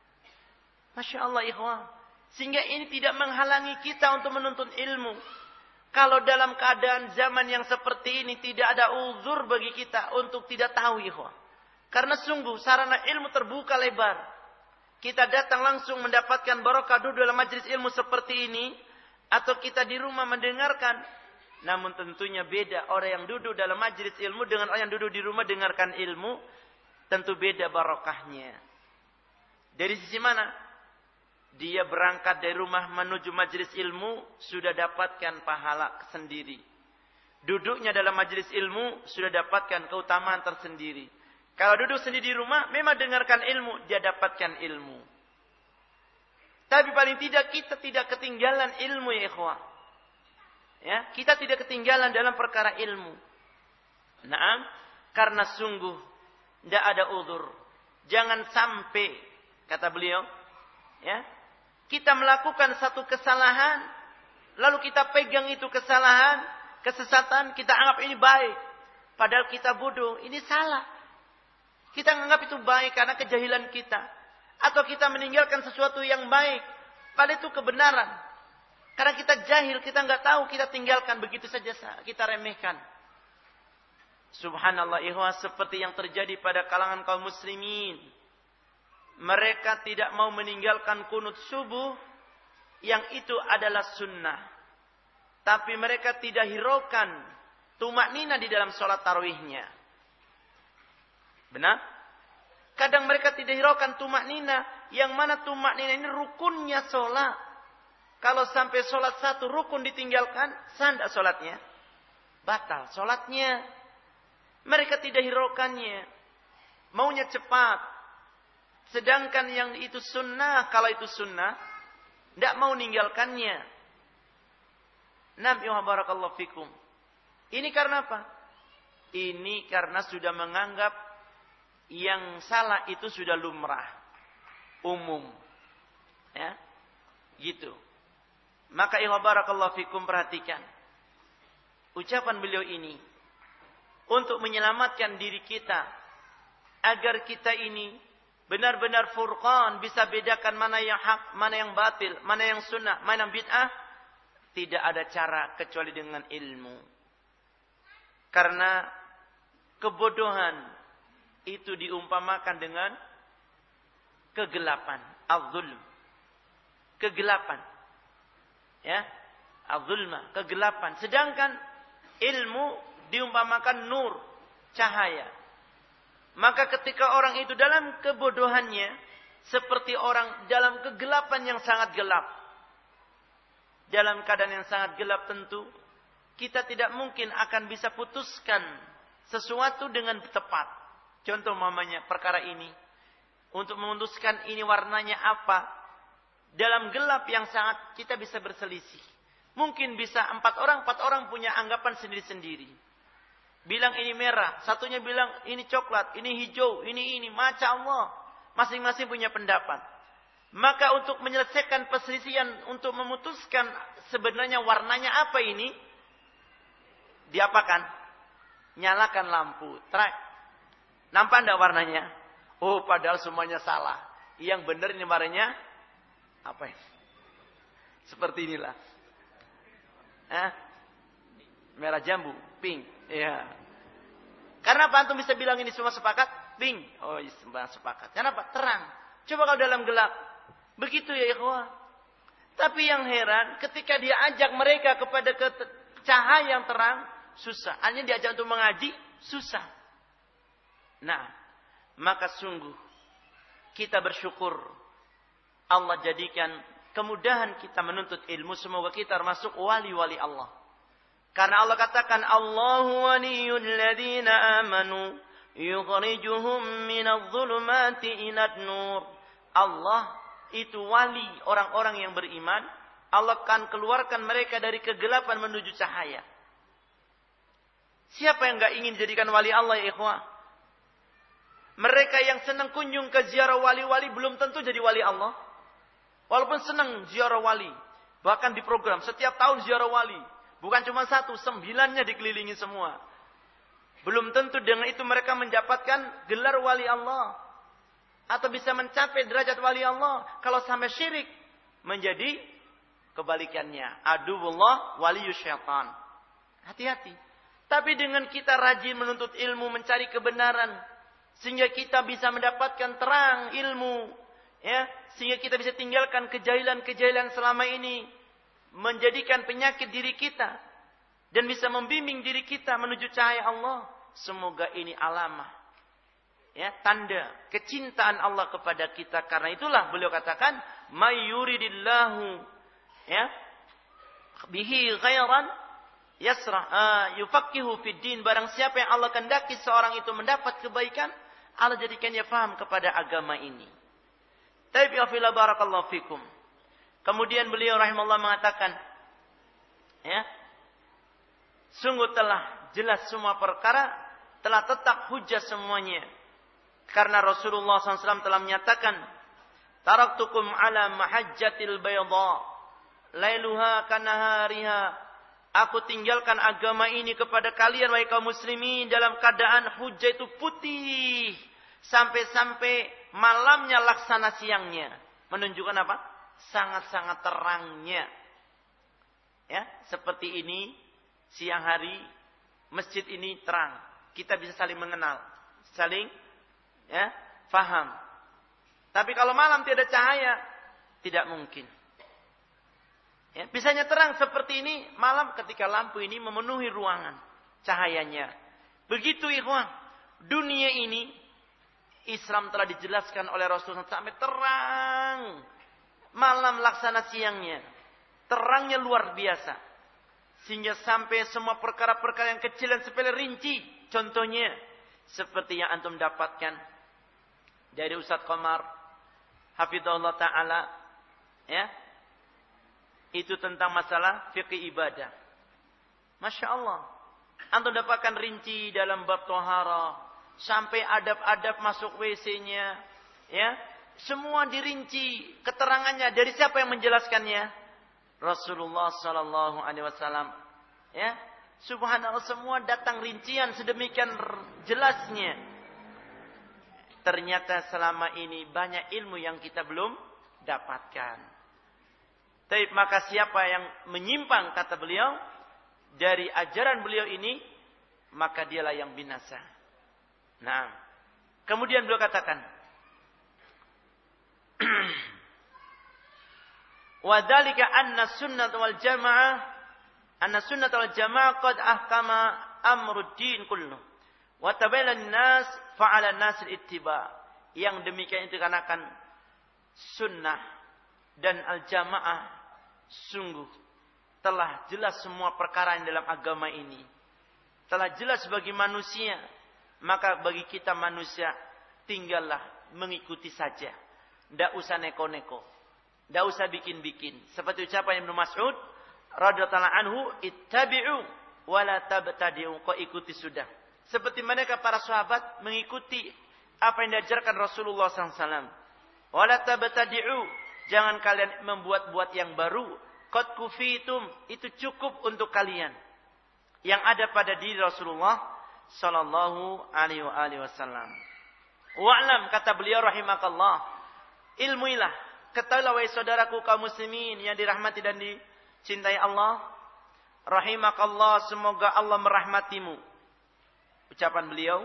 Masya Allah ikhwah. Sehingga ini tidak menghalangi kita untuk menuntut ilmu. Kalau dalam keadaan zaman yang seperti ini tidak ada uzur bagi kita untuk tidak tahu ikhwah. Karena sungguh sarana ilmu terbuka lebar. Kita datang langsung mendapatkan barokah duduk dalam majelis ilmu seperti ini, atau kita di rumah mendengarkan. Namun tentunya beda orang yang duduk dalam majelis ilmu dengan orang yang duduk di rumah dengarkan ilmu. Tentu beda barokahnya. Dari sisi mana? Dia berangkat dari rumah menuju majelis ilmu, sudah dapatkan pahala sendiri. Duduknya dalam majelis ilmu, sudah dapatkan keutamaan tersendiri. Kalau duduk sendiri di rumah, memang dengarkan ilmu, dia dapatkan ilmu. Tapi paling tidak kita tidak ketinggalan ilmu ya ikhwah. Ya, kita tidak ketinggalan dalam perkara ilmu. Naam, Karena sungguh tidak ada uzur. Jangan sampai, kata beliau, ya, kita melakukan satu kesalahan, lalu kita pegang itu kesalahan, kesesatan, kita anggap ini baik. Padahal kita bodoh, ini salah. Kita anggap itu baik karena kejahilan kita. Atau kita meninggalkan sesuatu yang baik, padahal itu kebenaran. Karena kita jahil, kita nggak tahu, kita tinggalkan begitu saja, kita remehkan. Subhanallah, ikhwah, seperti yang terjadi pada kalangan kaum muslimin. Mereka tidak mau meninggalkan kunut subuh, yang itu adalah sunnah. Tapi mereka tidak hiraukan tumaknina di dalam sholat tarawihnya. Benar? Kadang mereka tidak hiraukan tumaknina, yang mana tumaknina ini rukunnya sholat. Kalau sampai sholat satu rukun ditinggalkan, sah tidak sholatnya? Batal sholatnya. Mereka tidak hiraukannya. Maunya cepat. Sedangkan yang itu sunnah, kalau itu sunnah, tidak mau meninggalkannya. Nabi barakallahu fikum. Ini karena apa? Ini karena sudah menganggap yang salah itu sudah lumrah. Umum. Ya. Gitu. Maka barakallahu fikum, perhatikan. Ucapan beliau ini untuk menyelamatkan diri kita agar kita ini benar-benar furqan, bisa bedakan mana yang hak, mana yang batil, mana yang sunnah, mana yang bid'ah. Tidak ada cara kecuali dengan ilmu. Karena kebodohan itu diumpamakan dengan kegelapan, az-zulm. Kegelapan. Ya, az-zulma, kegelapan. Sedangkan ilmu diumpamakan nur, cahaya. Maka ketika orang itu dalam kebodohannya, seperti orang dalam kegelapan yang sangat gelap. Dalam keadaan yang sangat gelap tentu, kita tidak mungkin akan bisa putuskan sesuatu dengan tepat. Contoh mamanya perkara ini. Untuk memutuskan ini warnanya apa. Dalam gelap yang sangat kita bisa berselisih. Mungkin bisa 4 orang punya anggapan sendiri-sendiri. Bilang ini merah, satunya bilang ini coklat, ini hijau, ini. Masya Allah. Masing-masing punya pendapat. Maka untuk menyelesaikan perselisihan, untuk memutuskan sebenarnya warnanya apa ini, diapakan? Nyalakan lampu, terang. Nampak enggak warnanya? Oh, padahal semuanya salah. Yang benar ini warnanya apa ini? Seperti inilah. Merah jambu, pink. Ya. Karena apa antum bisa bilang ini semua sepakat? Pink. Oh, semua sepakat. Kenapa? Terang. Coba kalau dalam gelap. Begitu ya ikhwah. Tapi yang heran, ketika dia ajak mereka kepada cahaya yang terang, susah. Hanya diajak untuk mengaji, susah. Nah, maka sungguh kita bersyukur Allah jadikan kemudahan kita menuntut ilmu. Semoga kita termasuk wali-wali Allah. Karena Allah katakan, Allahu waliyul ladzina amanu yukhrijuhum minadh-dhulumati ilan nur. Allah itu wali orang-orang yang beriman. Allah akan keluarkan mereka dari kegelapan menuju cahaya. Siapa yang enggak ingin dijadikan wali Allah ya ikhwah? Mereka yang senang kunjung ke ziarah wali-wali belum tentu jadi wali Allah. Walaupun senang ziarah wali. Bahkan di program setiap tahun ziarah wali. Bukan cuma 1, 9-nya dikelilingi semua. Belum tentu dengan itu mereka mendapatkan gelar wali Allah. Atau bisa mencapai derajat wali Allah. Kalau sampai syirik, menjadi kebalikannya. Aduwullah waliyus syaitan. Hati-hati. Tapi dengan kita rajin menuntut ilmu, mencari kebenaran. Sehingga kita bisa mendapatkan terang ilmu. Ya, sehingga kita bisa tinggalkan kejahilan-kejahilan selama ini. Menjadikan penyakit diri kita. Dan bisa membimbing diri kita menuju cahaya Allah. Semoga ini alamah. Ya, tanda kecintaan Allah kepada kita. Karena itulah beliau katakan, may yuridillahu ya bihi ghairan yufaqihu fid din. Barang siapa yang Allah kehendaki seorang itu mendapat kebaikan, Allah jadikannya paham kepada agama ini. Tapi afila barakallahu fikum. Kemudian beliau rahimahullah mengatakan, ya, sungguh telah jelas semua perkara telah tetap hujjah semuanya. Karena Rasulullah SAW telah menyatakan, taraktukum ala mahajjatil bayda, lailuha kanahariha. Aku tinggalkan agama ini kepada kalian, wahai kaum muslimin, dalam keadaan hujjah itu putih. Sampai-sampai malamnya laksana siangnya. Menunjukkan apa? Sangat-sangat terangnya. Ya, seperti ini, siang hari, masjid ini terang. Kita bisa saling mengenal. Saling faham. Tapi kalau malam tiada cahaya, tidak mungkin. Ya, bisanya terang seperti ini malam ketika lampu ini memenuhi ruangan cahayanya. Begitu ikhwan, dunia ini Islam telah dijelaskan oleh Rasulullah sampai terang. Malam laksana siangnya. Terangnya luar biasa. Sehingga sampai semua perkara-perkara yang kecil dan sepele rinci. Contohnya seperti yang antum dapatkan dari Ustaz Qamar hafizahullah ta'ala, ya, itu tentang masalah fikih ibadah. Masya Allah, antum dapatkan rinci dalam bab tohara, sampai adab-adab masuk WC-nya, ya, semua dirinci keterangannya. Dari siapa yang menjelaskannya? Rasulullah Sallallahu Alaihi Wasallam. Ya, subhanallah, semua datang rincian sedemikian jelasnya. Ternyata selama ini banyak ilmu yang kita belum dapatkan. Tapi maka siapa yang menyimpang, kata beliau, dari ajaran beliau ini, maka dialah yang binasa. Nah, kemudian beliau katakan, وَذَلِكَ أَنَّ السُّنَّةَ وَالْجَمَاعَةَ قَدْ أَحْكَمَ أَمْرُ الدِّينِ كُلُّهُ وَتَبَيَّنَ النَّاسِ فَعَلَى النَّاسِ الِاتِّبَاعِ. Yang demikian itu dikarenakan sunnah dan al-jamaah sungguh telah jelas semua perkara yang dalam agama ini. Telah jelas bagi manusia. Maka bagi kita manusia, tinggallah mengikuti saja. Tidak usah neko-neko. Tidak usah bikin-bikin. Seperti ucapan Ibnu Mas'ud radhiyallahu anhu, ittabi'u wa la tabtadi'u. Kau ikuti sudah. Seperti mereka para sahabat mengikuti apa yang diajarkan Rasulullah SAW. Wa la tabtadi'u. Jangan kalian membuat-buat yang baru. Qad kufitum. Itu cukup untuk kalian. Yang ada pada diri Rasulullah Sallallahu Alaihi Wasallam. Wa'lam, kata beliau rahimakallah, ilmuilah, ketahuilah wahai saudaraku kaum muslimin yang dirahmati dan dicintai Allah, rahimakallah, semoga Allah merahmatimu. Ucapan beliau,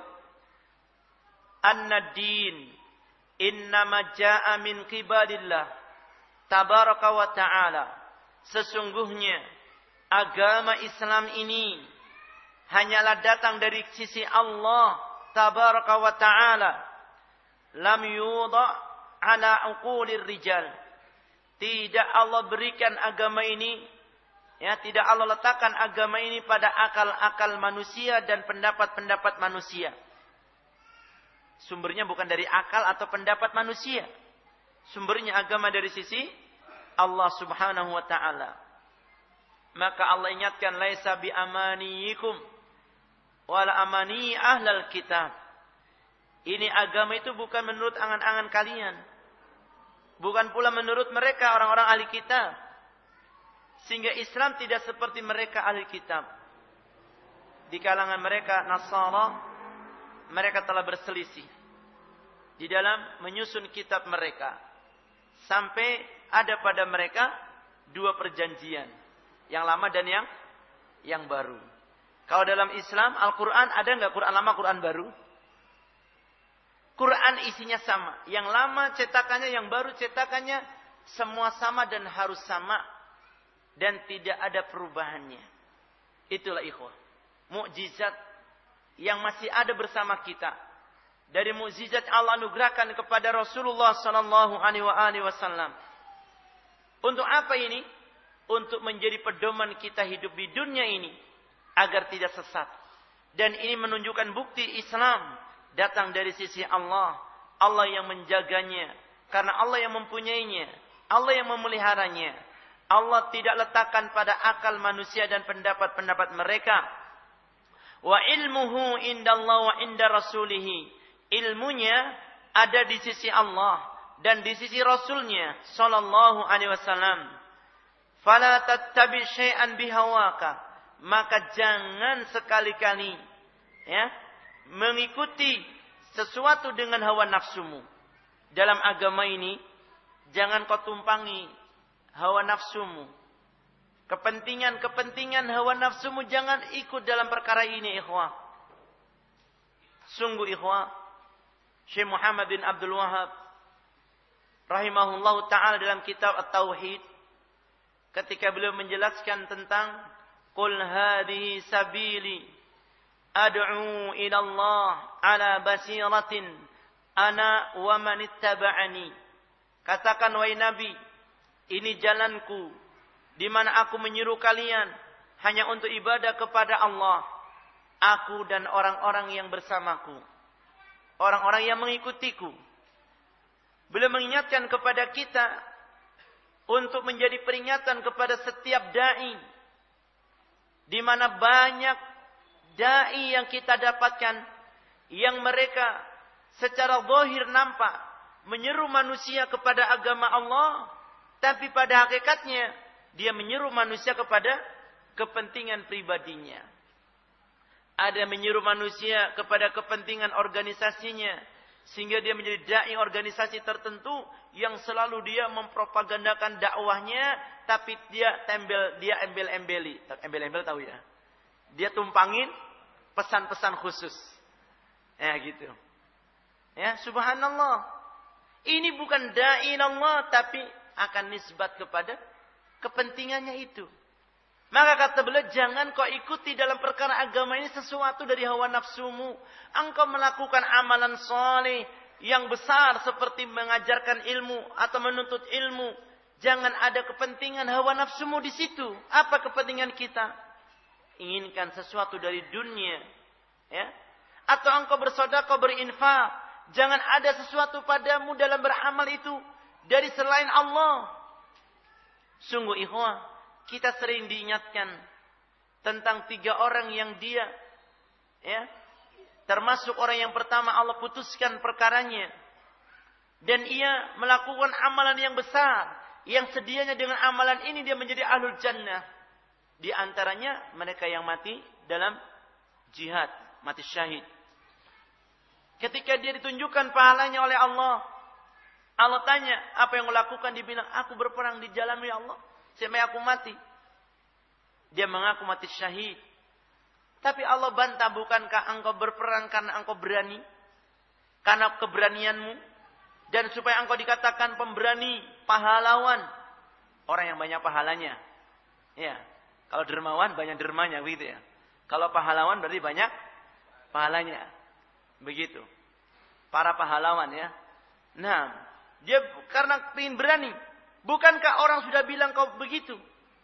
An-Nadin innama ja'a min qibalillah tabaraka wa ta'ala. Sesungguhnya agama Islam ini hanyalah datang dari sisi Allah tabaraka wa ta'ala. Lam yudha ala uqulir rijal. Tidak Allah berikan agama ini, ya, tidak Allah letakkan agama ini pada akal-akal manusia dan pendapat-pendapat manusia. Sumbernya bukan dari akal atau pendapat manusia. Sumbernya agama dari sisi Allah Subhanahu wa ta'ala. Maka Allah ingatkan, laisa bi amaniyikum wala amani ahlal kitab. Ini agama itu bukan menurut angan-angan kalian. Bukan pula menurut mereka orang-orang ahli kitab. Sehingga Islam tidak seperti mereka ahli kitab. Di kalangan mereka Nasara, mereka telah berselisih di dalam menyusun kitab mereka. Sampai ada pada mereka dua perjanjian. Yang lama dan yang baru. Kalau dalam Islam, Al-Quran ada nggak Quran lama, Quran baru? Quran isinya sama. Yang lama cetakannya, yang baru cetakannya, semua sama dan harus sama. Dan tidak ada perubahannya. Itulah ikhwah. Mukjizat yang masih ada bersama kita. Dari mukjizat Allah anugerahkan kepada Rasulullah Sallallahu Alaihi Wasallam. Untuk apa ini? Untuk menjadi pedoman kita hidup di dunia ini. Agar tidak sesat. Dan ini menunjukkan bukti Islam datang dari sisi Allah. Allah yang menjaganya. Karena Allah yang mempunyainya. Allah yang memeliharanya. Allah tidak letakkan pada akal manusia dan pendapat-pendapat mereka. Wa ilmuhu indallah wa inda rasulih. Ilmunya ada di sisi Allah dan di sisi Rasulnya sallallahu alaihi wasallam. Fala tattabi syai'an bihawaka. Maka jangan sekali-kali ya mengikuti sesuatu dengan hawa nafsumu. Dalam agama ini jangan kau tumpangi hawa nafsumu. Kepentingan hawa nafsumu jangan ikut dalam perkara ini, ikhwah. Sungguh ikhwah, Syekh Muhammad bin Abdul Wahhab rahimahullahu taala dalam kitab At-Tauhid ketika beliau menjelaskan tentang qul hadhihi sabili ad'u ila Allah ala basiratin ana wa man ittaba'ani. Katakan wahai Nabi, ini jalanku di mana aku menyuruh kalian hanya untuk ibadah kepada Allah, aku dan orang-orang yang bersamaku, orang-orang yang mengikutiku. Beliau mengingatkan kepada kita untuk menjadi peringatan kepada setiap dai, di mana banyak dai yang kita dapatkan yang mereka secara zahir nampak menyeru manusia kepada agama Allah, tapi pada hakikatnya dia menyeru manusia kepada kepentingan pribadinya. Ada menyeru manusia kepada kepentingan organisasinya, sehingga dia menjadi dai organisasi tertentu yang selalu dia mempropagandakan dakwahnya, tapi dia embel-embeli. Embel-embel tahu ya? Dia tumpangin pesan-pesan khusus. Ya gitu. Ya, subhanallah. Ini bukan dai Allah, tapi akan nisbat kepada kepentingannya itu. Maka kata beliau, jangan kau ikuti dalam perkara agama ini sesuatu dari hawa nafsumu. Engkau melakukan amalan saleh yang besar seperti mengajarkan ilmu atau menuntut ilmu. Jangan ada kepentingan hawa nafsumu di situ. Apa kepentingan kita? Inginkan sesuatu dari dunia, ya? Atau engkau bersedekah, berinfak. Jangan ada sesuatu padamu dalam beramal itu dari selain Allah. Sungguh ikhwah, kita sering diingatkan tentang 3 orang yang dia ya termasuk orang yang pertama Allah putuskan perkaranya, dan ia melakukan amalan yang besar yang sedianya dengan amalan ini dia menjadi ahlul jannah. Di antaranya mereka yang mati dalam jihad, mati syahid. Ketika dia ditunjukkan pahalanya oleh Allah, Allah tanya, apa yang kau lakukan? Dia bilang, aku berperang di jalan ya Allah sampai aku mati. Dia mengaku mati syahid. Tapi Allah bantah, bukankah engkau berperang karena engkau berani? Karena keberanianmu. Dan supaya engkau dikatakan pemberani, pahlawan. Orang yang banyak pahalanya. Ya, kalau dermawan banyak dermanya gitu ya. Kalau pahlawan berarti banyak pahalanya. Begitu. Para pahlawan ya. Nah, dia karena ingin berani. Bukankah orang sudah bilang kau begitu?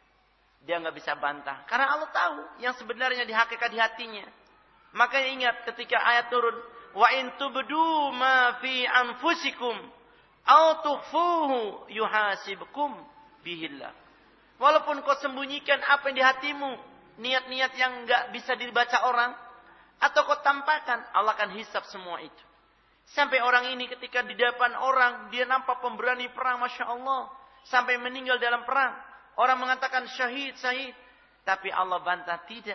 Dia nggak bisa bantah. Karena Allah tahu yang sebenarnya di hakikat di hatinya. Makanya ingat ketika ayat turun. Wa in tubdu ma fi anfusikum aw tukhfuhu yuhasibkum bihillah. Walaupun kau sembunyikan apa yang di hatimu, niat-niat yang nggak bisa dibaca orang, atau kau tampakkan, Allah akan hisab semua itu. Sampai orang ini ketika di depan orang, dia nampak pemberani perang, Masya Allah. Sampai meninggal dalam perang. Orang mengatakan syahid. Tapi Allah bantah, tidak.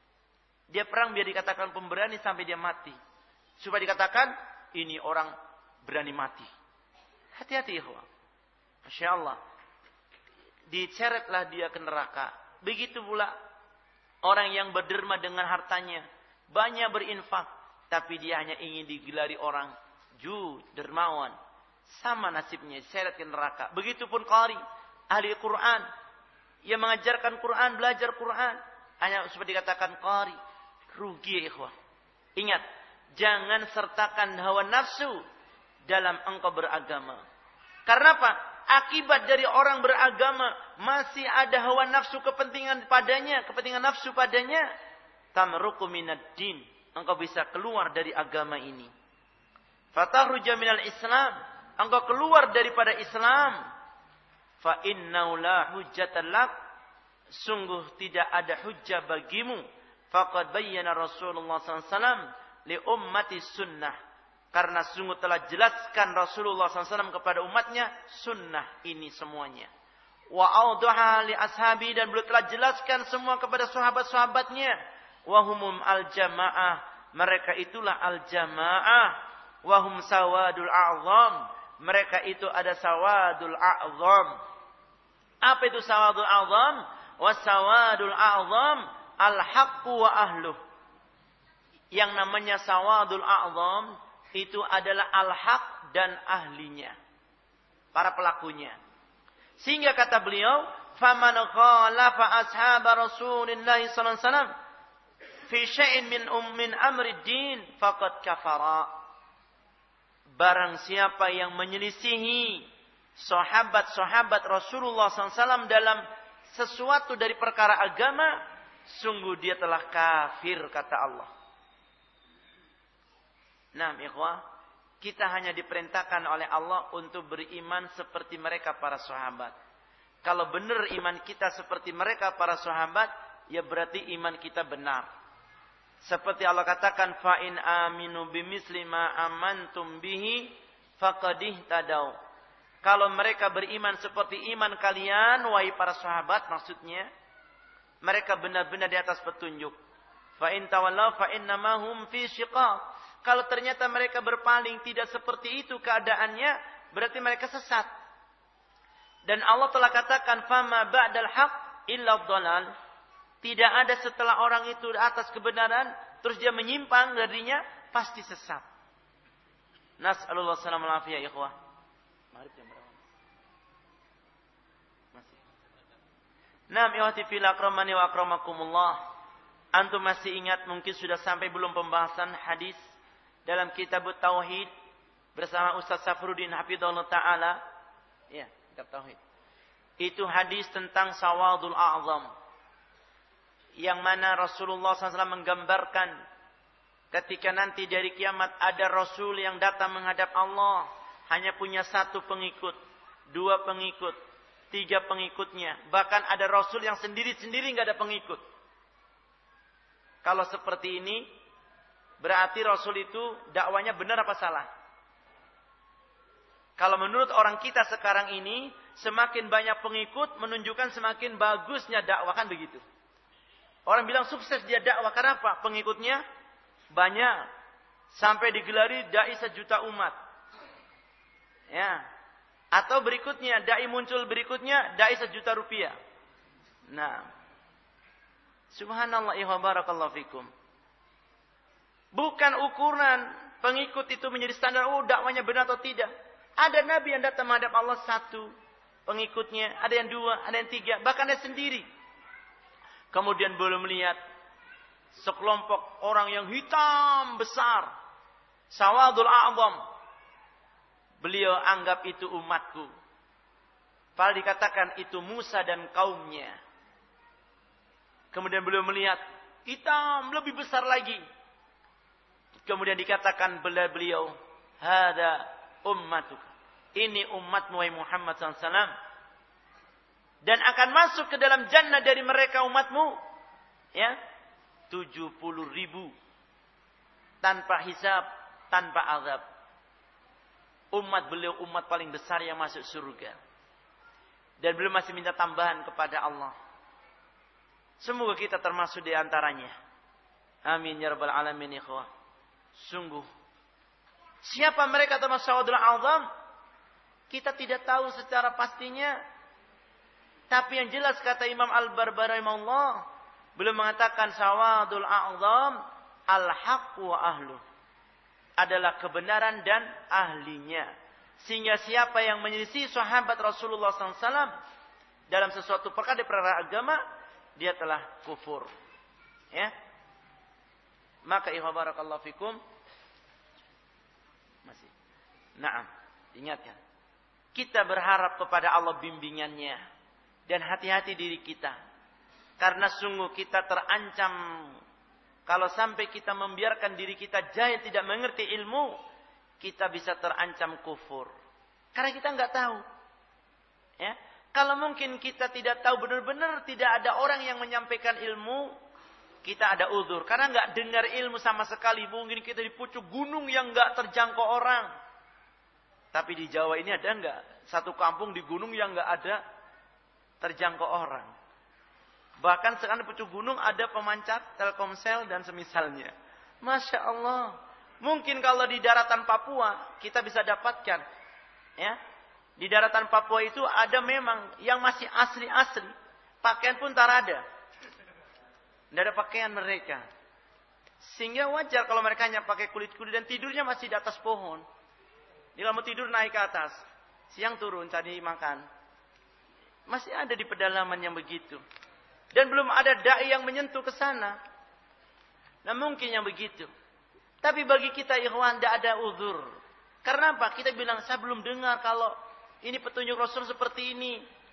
Dia perang biar dikatakan pemberani sampai dia mati. Supaya dikatakan, ini orang berani mati. Hati-hati ikhwah. Masya Allah. Diceretlah dia ke neraka. Begitu pula orang yang berderma dengan hartanya. Banyak berinfak. Tapi dia hanya ingin digelari orang dermawan. Sama nasibnya, seret ke neraka. Begitupun qari, ahli Quran. Yang mengajarkan Quran, belajar Quran. Hanya seperti dikatakan qari. Rugi ikhwah. Ingat, jangan sertakan hawa nafsu dalam engkau beragama. Karena apa? Akibat dari orang beragama masih ada hawa nafsu kepentingan padanya, kepentingan nafsu padanya. Tamruqu minad din. Engkau bisa keluar dari agama ini. Fatahruja minal Islam. Engkau keluar daripada Islam. Fa innahu la hujjatan lak. Sungguh tidak ada hujjah bagimu. faqad bayyana Rasulullah SAW li ummati sunnah. Karena sungguh telah jelaskan Rasulullah SAW kepada umatnya sunnah ini semuanya. Wa awdaha li ashabi, dan beliau telah jelaskan semua kepada sahabat-sahabatnya. Wa humum al-jamaah, mereka itulah al-jamaah. Wa hum sawadul a'zam, mereka itu ada sawadul a'zam. Apa itu sawadul a'zam? Wa sawadul a'zam al-haqqu wa ahluh. Yang namanya sawadul a'zam itu adalah al-haq dan ahlinya, para pelakunya. Sehingga kata beliau, faman khalafa ashab Rasulillah sallallahu alaihi wasallam fi syai'in min amri din faqad kafara. Barang siapa yang menyelisihi sahabat-sahabat Rasulullah SAW dalam sesuatu dari perkara agama, sungguh dia telah kafir, kata Allah. Nah, ikhwah, kita hanya diperintahkan oleh Allah untuk beriman seperti mereka para sahabat. Kalau benar iman kita seperti mereka para sahabat, ya berarti iman kita benar. Seperti Allah katakan, fa in aminu bimisli ma amantum bihi faqad ihtadaw. Kalau mereka beriman seperti iman kalian, wahai para sahabat, maksudnya mereka benar-benar di atas petunjuk. Fa in tawallaw fa innama hum fi syiqaq. Kalau ternyata mereka berpaling tidak seperti itu keadaannya, berarti mereka sesat. Dan Allah telah katakan, fama ba'dal haq illa dhalal. Tidak ada setelah orang itu di atas kebenaran, terus dia menyimpang darinya, pasti sesat. Nas'alullah salam al-afiyah, ikhwah. Maghrib jam berapa? Masih. Naam, ikhwati fil akramani wa akramakumullah. Antum masih ingat, mungkin sudah sampai belum pembahasan hadis dalam kitab Tauhid bersama Ustaz Safruddin Hafizahullah Ta'ala. Ya, kitab Tauhid. Itu hadis tentang sawadul a'zam. Yang mana Rasulullah SAW menggambarkan ketika nanti dari kiamat ada Rasul yang datang menghadap Allah, hanya punya satu pengikut, dua pengikut, tiga pengikutnya. Bahkan ada Rasul yang sendiri-sendiri nggak ada pengikut. Kalau seperti ini, berarti Rasul itu dakwanya benar apa salah? Kalau menurut orang kita sekarang ini, semakin banyak pengikut menunjukkan semakin bagusnya dakwah, kan begitu. Orang bilang sukses dia dakwah, karena apa? Pengikutnya banyak. Sampai digelari dai 1 juta umat. Ya. Atau berikutnya, dai muncul berikutnya, dai 1 juta rupiah. Nah. Subhanallah wa barakallahu fikum. Bukan ukuran pengikut itu menjadi standar, dakwanya benar atau tidak. Ada Nabi yang datang menghadap Allah 1 pengikutnya, ada yang 2, ada yang 3, bahkan ada sendiri. Kemudian belum melihat sekelompok orang yang hitam besar, sawadul a'zam. Beliau anggap itu umatku. Padahal dikatakan itu Musa dan kaumnya. Kemudian beliau melihat hitam lebih besar lagi. Kemudian dikatakan beliau, hada ummatuk. Ini umatmu wahai Muhammad SAW. Dan akan masuk ke dalam jannah dari mereka umatmu, ya, 70.000 tanpa hisab, tanpa azab. Umat beliau umat paling besar yang masuk surga. Dan beliau masih minta tambahan kepada Allah. Semoga kita termasuk di antaranya. Amin ya rabbal alamin, ikhwah. Sungguh, siapa mereka termasuk sawadul a'zam? Kita tidak tahu secara pastinya. Tapi yang jelas kata Imam Al-Barbahari rahimahullah, beliau mengatakan sawadul a'zam al-haq wa ahlu. Adalah kebenaran dan ahlinya. Sehingga siapa yang menyelisih sahabat Rasulullah SAW dalam sesuatu perkara agama, dia telah kufur. Ya. Maka ikhwan barakallahu fikum. Masih. Naam, ingatkan. Kita berharap kepada Allah bimbingannya. Dan hati-hati diri kita. Karena sungguh kita terancam. Kalau sampai kita membiarkan diri kita jahil, tidak mengerti ilmu, kita bisa terancam kufur. Karena kita nggak tahu. Ya. Kalau mungkin kita tidak tahu benar-benar, tidak ada orang yang menyampaikan ilmu, kita ada uzur. Karena nggak dengar ilmu sama sekali. Mungkin kita di pucuk gunung yang nggak terjangkau orang. Tapi di Jawa ini ada nggak? Satu kampung di gunung yang nggak ada terjangkau orang. Bahkan sekarang di pucuk gunung ada pemancar Telkomsel dan semisalnya. Masya Allah. Mungkin kalau di daratan Papua kita bisa dapatkan. Ya, di daratan Papua itu ada memang yang masih asli-asli. Pakaian pun tak ada. Tidak ada pakaian mereka. Sehingga wajar kalau mereka hanya pakai kulit-kulit dan tidurnya masih di atas pohon. Dia mau tidur naik ke atas. Siang turun cari makan. Masih ada di pedalaman yang begitu. Dan belum ada dai yang menyentuh ke sana. Nah mungkin yang begitu. Tapi bagi kita ikhwan tidak ada uzur. Karena apa? Kita bilang saya belum dengar kalau ini petunjuk Rasul seperti ini.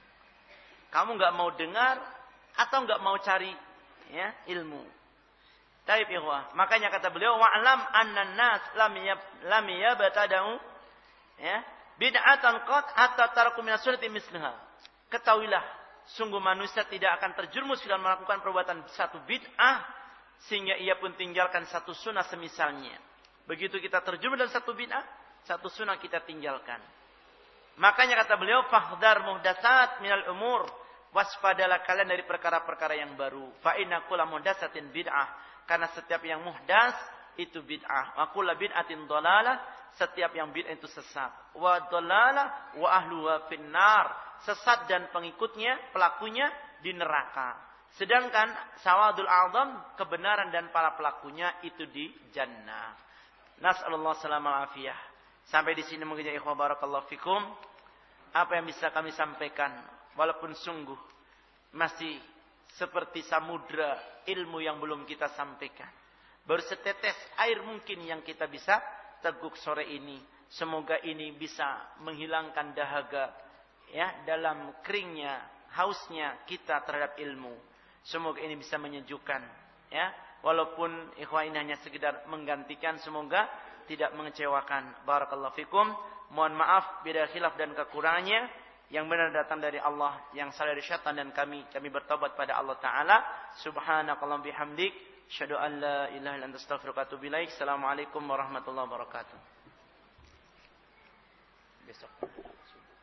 Kamu nggak mau dengar atau nggak mau cari ya ilmu. Taib ikhwah. Makanya kata beliau wa'lam annan nas lam yabtada'u ya bid'atan qat hatta taraku min sunnati mislaha. Ketahuilah sungguh manusia tidak akan terjerumus dalam melakukan perbuatan satu bid'ah sehingga ia pun tinggalkan satu sunnah semisalnya. Begitu kita terjerumus dalam satu bid'ah, satu sunnah kita tinggalkan. Makanya kata beliau fahdar muhdatsat minal umur, waspadalah kalian dari perkara-perkara yang baru. Fa inna kulla muhdatsatin bid'ah, karena setiap yang muhdas itu bid'ah. Wa kullu bid'atin dhalalah, setiap yang bid'ah itu sesat. Wa dhalalah wa ahluha finnar, sesat dan pengikutnya, pelakunya di neraka. Sedangkan sawadul a'zam, kebenaran dan para pelakunya itu di jannah. Nas'alullah salamal afiyah. Sampai di sini mungkin ya ikhwah barakallahu fikum. Apa yang bisa kami sampaikan walaupun sungguh masih seperti samudra ilmu yang belum kita sampaikan. Baru setetes air mungkin yang kita bisa teguk sore ini. Semoga ini bisa menghilangkan dahaga ya dalam keringnya, hausnya kita terhadap ilmu. Semoga ini bisa menyejukkan ya. Walaupun ikhwah ini hanya sekedar menggantikan, semoga tidak mengecewakan. Barakallahu fikum. Mohon maaf bila khilaf dan kekurangannya. Yang benar datang dari Allah, yang salah dari syaitan dan kami bertobat pada Allah Ta'ala. Subhanakallahumma bihamdik, asyhadu an la ilaha illa anta astaghfiruka wa atubu ilaik. Assalamualaikum warahmatullahi wabarakatuh. Besok.